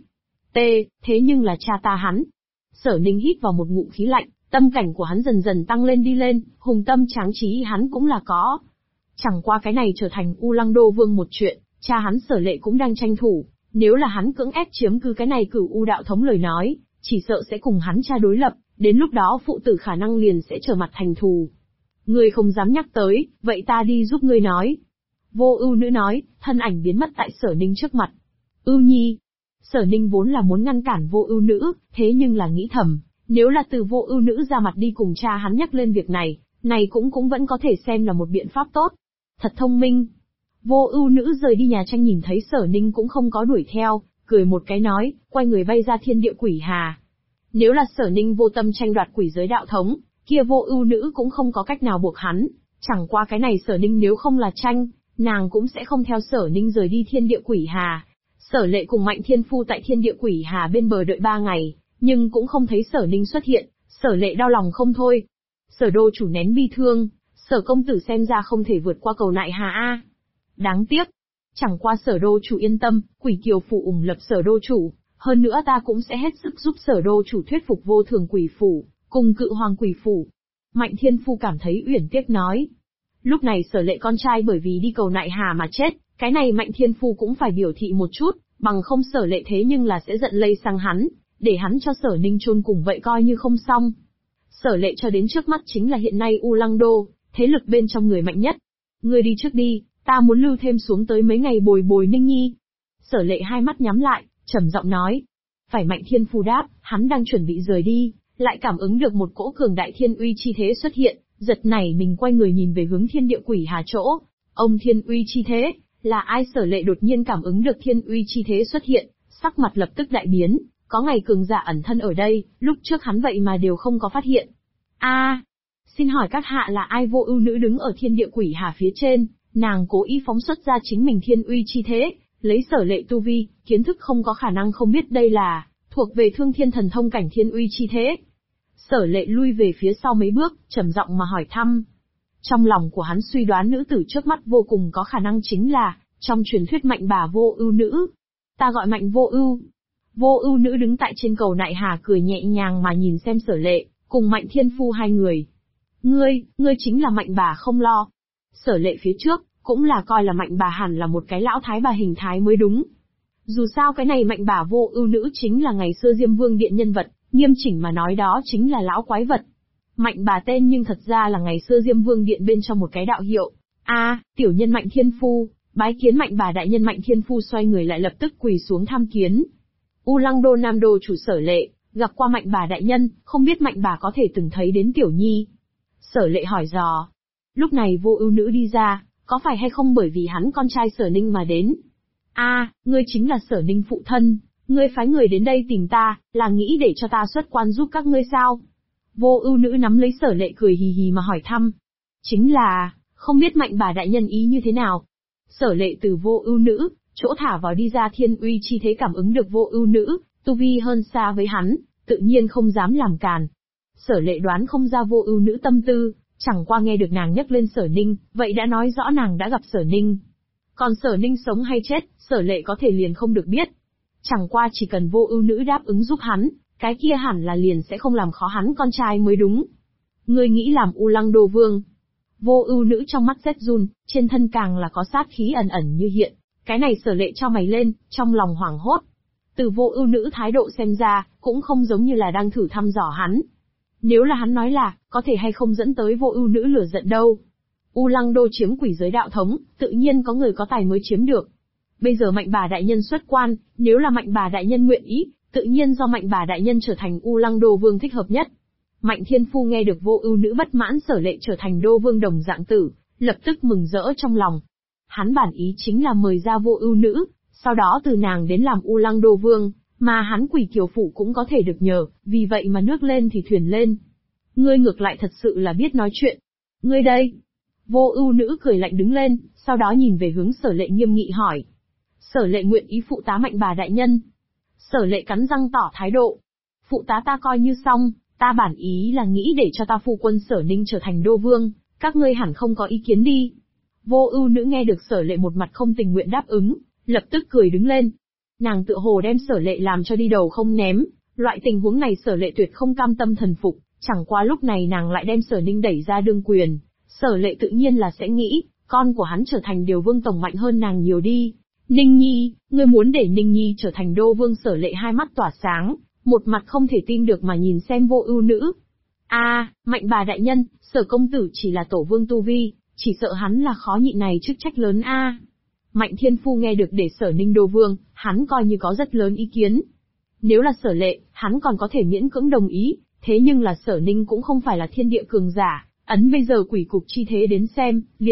Thế nhưng là cha ta hắn. Sở Ninh hít vào một ngụm khí lạnh, tâm cảnh của hắn dần dần tăng lên đi lên, hùng tâm tráng trí hắn cũng là có. Chẳng qua cái này trở thành U Lăng Đô Vương một chuyện, cha hắn Sở Lệ cũng đang tranh thủ, nếu là hắn cưỡng ép chiếm cứ cái này Cửu U đạo thống lời nói, chỉ sợ sẽ cùng hắn cha đối lập, đến lúc đó phụ tử khả năng liền sẽ trở mặt thành thù. Ngươi không dám nhắc tới, vậy ta đi giúp ngươi nói. Vô Ưu Nữ nói, thân ảnh biến mất tại Sở Ninh trước mặt. Ưu Nhi. Sở Ninh vốn là muốn ngăn cản Vô Ưu Nữ, thế nhưng là nghĩ thầm, nếu là từ Vô Ưu Nữ ra mặt đi cùng cha hắn nhắc lên việc này, này cũng vẫn có thể xem là một biện pháp tốt. Thật thông minh. Vô Ưu Nữ rời đi nhà tranh nhìn thấy Sở Ninh cũng không có đuổi theo, cười một cái nói, quay người bay ra thiên địa quỷ hà. Nếu là Sở Ninh vô tâm tranh đoạt quỷ giới đạo thống, kia Vô Ưu Nữ cũng không có cách nào buộc hắn. Chẳng qua cái này Sở Ninh nếu không là tranh, nàng cũng sẽ không theo Sở Ninh rời đi thiên địa quỷ hà. Sở Lệ cùng Mạnh Thiên Phu tại thiên địa quỷ hà bên bờ đợi 3 ngày, nhưng cũng không thấy Sở Ninh xuất hiện, Sở Lệ đau lòng không thôi. Sở đô chủ nén bi thương, Sở công tử xem ra không thể vượt qua cầu nại hà a. Đáng tiếc. Chẳng qua Sở đô chủ yên tâm, Quỷ Kiều phủ ủng lập Sở đô chủ, hơn nữa ta cũng sẽ hết sức giúp Sở đô chủ thuyết phục Vô Thường quỷ phủ, cùng Cự Hoàng quỷ phủ. Mạnh Thiên Phu cảm thấy uyển tiếc nói. Lúc này Sở Lệ con trai bởi vì đi cầu nại hà mà chết, cái này Mạnh Thiên Phu cũng phải biểu thị một chút, bằng không Sở Lệ thế nhưng là sẽ giận lây sang hắn, để hắn cho Sở Ninh chôn cùng vậy coi như không xong. Sở Lệ cho đến trước mắt chính là hiện nay U Lăng Đô, thế lực bên trong người mạnh nhất. Ngươi đi trước đi, ta muốn lưu thêm xuống tới mấy ngày bồi bồi Ninh Nhi. Sở Lệ hai mắt nhắm lại, trầm giọng nói. Phải Mạnh Thiên Phu đáp, hắn đang chuẩn bị rời đi, lại cảm ứng được một cỗ cường đại thiên uy chi thế xuất hiện, giật nảy mình quay người nhìn về hướng thiên địa quỷ hà chỗ. Ông thiên uy chi thế, là ai? Sở Lệ đột nhiên cảm ứng được thiên uy chi thế xuất hiện, sắc mặt lập tức đại biến, có ngày cường giả ẩn thân ở đây, lúc trước hắn vậy mà đều không có phát hiện. Xin hỏi các hạ là ai? Vô Ưu Nữ đứng ở thiên địa quỷ hà phía trên, nàng cố ý phóng xuất ra chính mình thiên uy chi thế, lấy Sở Lệ tu vi, kiến thức không có khả năng không biết đây là thuộc về Thương Thiên Thần Thông cảnh thiên uy chi thế. Sở Lệ lui về phía sau mấy bước, trầm giọng mà hỏi thăm. Trong lòng của hắn suy đoán nữ tử trước mắt vô cùng có khả năng chính là trong truyền thuyết Mạnh bà Vô Ưu Nữ. Ta gọi Mạnh Vô Ưu. Vô Ưu Nữ đứng tại trên cầu nại hà cười nhẹ nhàng mà nhìn xem Sở Lệ, cùng Mạnh Thiên Phu hai người. Ngươi chính là Mạnh bà không lo. Sở Lệ phía trước, cũng là coi là Mạnh bà hẳn là một cái lão thái bà hình thái mới đúng. Dù sao cái này Mạnh bà Vô Ưu Nữ chính là ngày xưa Diêm Vương Điện nhân vật, nghiêm chỉnh mà nói đó chính là lão quái vật. Mạnh bà tên nhưng thật ra là ngày xưa Diêm Vương Điện bên trong một cái đạo hiệu. Tiểu nhân Mạnh Thiên Phu, bái kiến Mạnh bà đại nhân. Mạnh Thiên Phu xoay người lại lập tức quỳ xuống tham kiến. U Lăng Đô Nam Đô chủ Sở Lệ, gặp qua Mạnh bà đại nhân, không biết Mạnh bà có thể từng thấy đến Tiểu Nhi. Sở Lệ hỏi dò. Lúc này Vô Ưu Nữ đi ra, có phải hay không bởi vì hắn con trai Sở Ninh mà đến? Ngươi chính là Sở Ninh phụ thân, ngươi phái người đến đây tìm ta, là nghĩ để cho ta xuất quan giúp các ngươi sao? Vô Ưu Nữ nắm lấy Sở Lệ cười hì hì mà hỏi thăm. Chính là, không biết Mạnh bà đại nhân ý như thế nào? Sở Lệ từ Vô Ưu Nữ, chỗ thả vào đi ra thiên uy chi thế cảm ứng được Vô Ưu Nữ, tu vi hơn xa với hắn, tự nhiên không dám làm càn. Sở Lệ đoán không ra Vô Ưu Nữ tâm tư, chẳng qua nghe được nàng nhắc lên Sở Ninh, vậy đã nói rõ nàng đã gặp Sở Ninh. Còn Sở Ninh sống hay chết, Sở Lệ có thể liền không được biết. Chẳng qua chỉ cần Vô Ưu Nữ đáp ứng giúp hắn, cái kia hẳn là liền sẽ không làm khó hắn con trai mới đúng. Ngươi nghĩ làm U Lăng Đô vương? Vô Ưu Nữ trong mắt rét run, trên thân càng là có sát khí ẩn ẩn như hiện. Cái này Sở Lệ cho mày lên, trong lòng hoảng hốt. Từ Vô Ưu Nữ thái độ xem ra, cũng không giống như là đang thử thăm dò hắn. Nếu là hắn nói là, có thể hay không dẫn tới Vô Ưu Nữ lửa giận đâu. U Lăng Đô chiếm quỷ giới đạo thống, tự nhiên có người có tài mới chiếm được. Bây giờ Mạnh bà đại nhân xuất quan, nếu là Mạnh bà đại nhân nguyện ý, tự nhiên do Mạnh bà đại nhân trở thành U Lăng Đô vương thích hợp nhất. Mạnh Thiên Phu nghe được Vô Ưu Nữ bất mãn Sở Lệ trở thành đô vương đồng dạng tử, lập tức mừng rỡ trong lòng. Hắn bản ý chính là mời ra Vô Ưu Nữ, sau đó từ nàng đến làm U Lăng Đô vương, mà hắn Quỷ Kiều phủ cũng có thể được nhờ, vì vậy mà nước lên thì thuyền lên. Ngươi ngược lại thật sự là biết nói chuyện. Ngươi đây. Vô Ưu Nữ cười lạnh đứng lên, sau đó nhìn về hướng Sở Lệ nghiêm nghị hỏi. Sở Lệ nguyện ý phụ tá Mạnh bà đại nhân. Sở Lệ cắn răng tỏ thái độ. Phụ tá ta coi như xong, ta bản ý là nghĩ để cho ta phu quân Sở Ninh trở thành đô vương, các ngươi hẳn không có ý kiến đi. Vô Ưu Nữ nghe được Sở Lệ một mặt không tình nguyện đáp ứng, lập tức cười đứng lên. Nàng tựa hồ đem Sở Lệ làm cho đi đầu không ném, loại tình huống này Sở Lệ tuyệt không cam tâm thần phục, chẳng qua lúc này nàng lại đem Sở Ninh đẩy ra đương quyền, Sở Lệ tự nhiên là sẽ nghĩ, con của hắn trở thành điều vương tổng mạnh hơn nàng nhiều đi. Ninh Nhi, ngươi muốn để Ninh Nhi trở thành đô vương? Sở Lệ hai mắt tỏa sáng, một mặt không thể tin được mà nhìn xem Vô Ưu Nữ. Mạnh bà đại nhân, Sở công tử chỉ là tổ vương tu vi, Chỉ sợ hắn là khó nhịn này chức trách lớn a. Mạnh Thiên Phu nghe được để Sở Ninh đô vương, hắn coi như có rất lớn ý kiến. Nếu là Sở Lệ, hắn còn có thể miễn cưỡng đồng ý, thế nhưng là Sở Ninh cũng không phải là thiên địa cường giả, ấn bây giờ quỷ cục chi thế đến xem,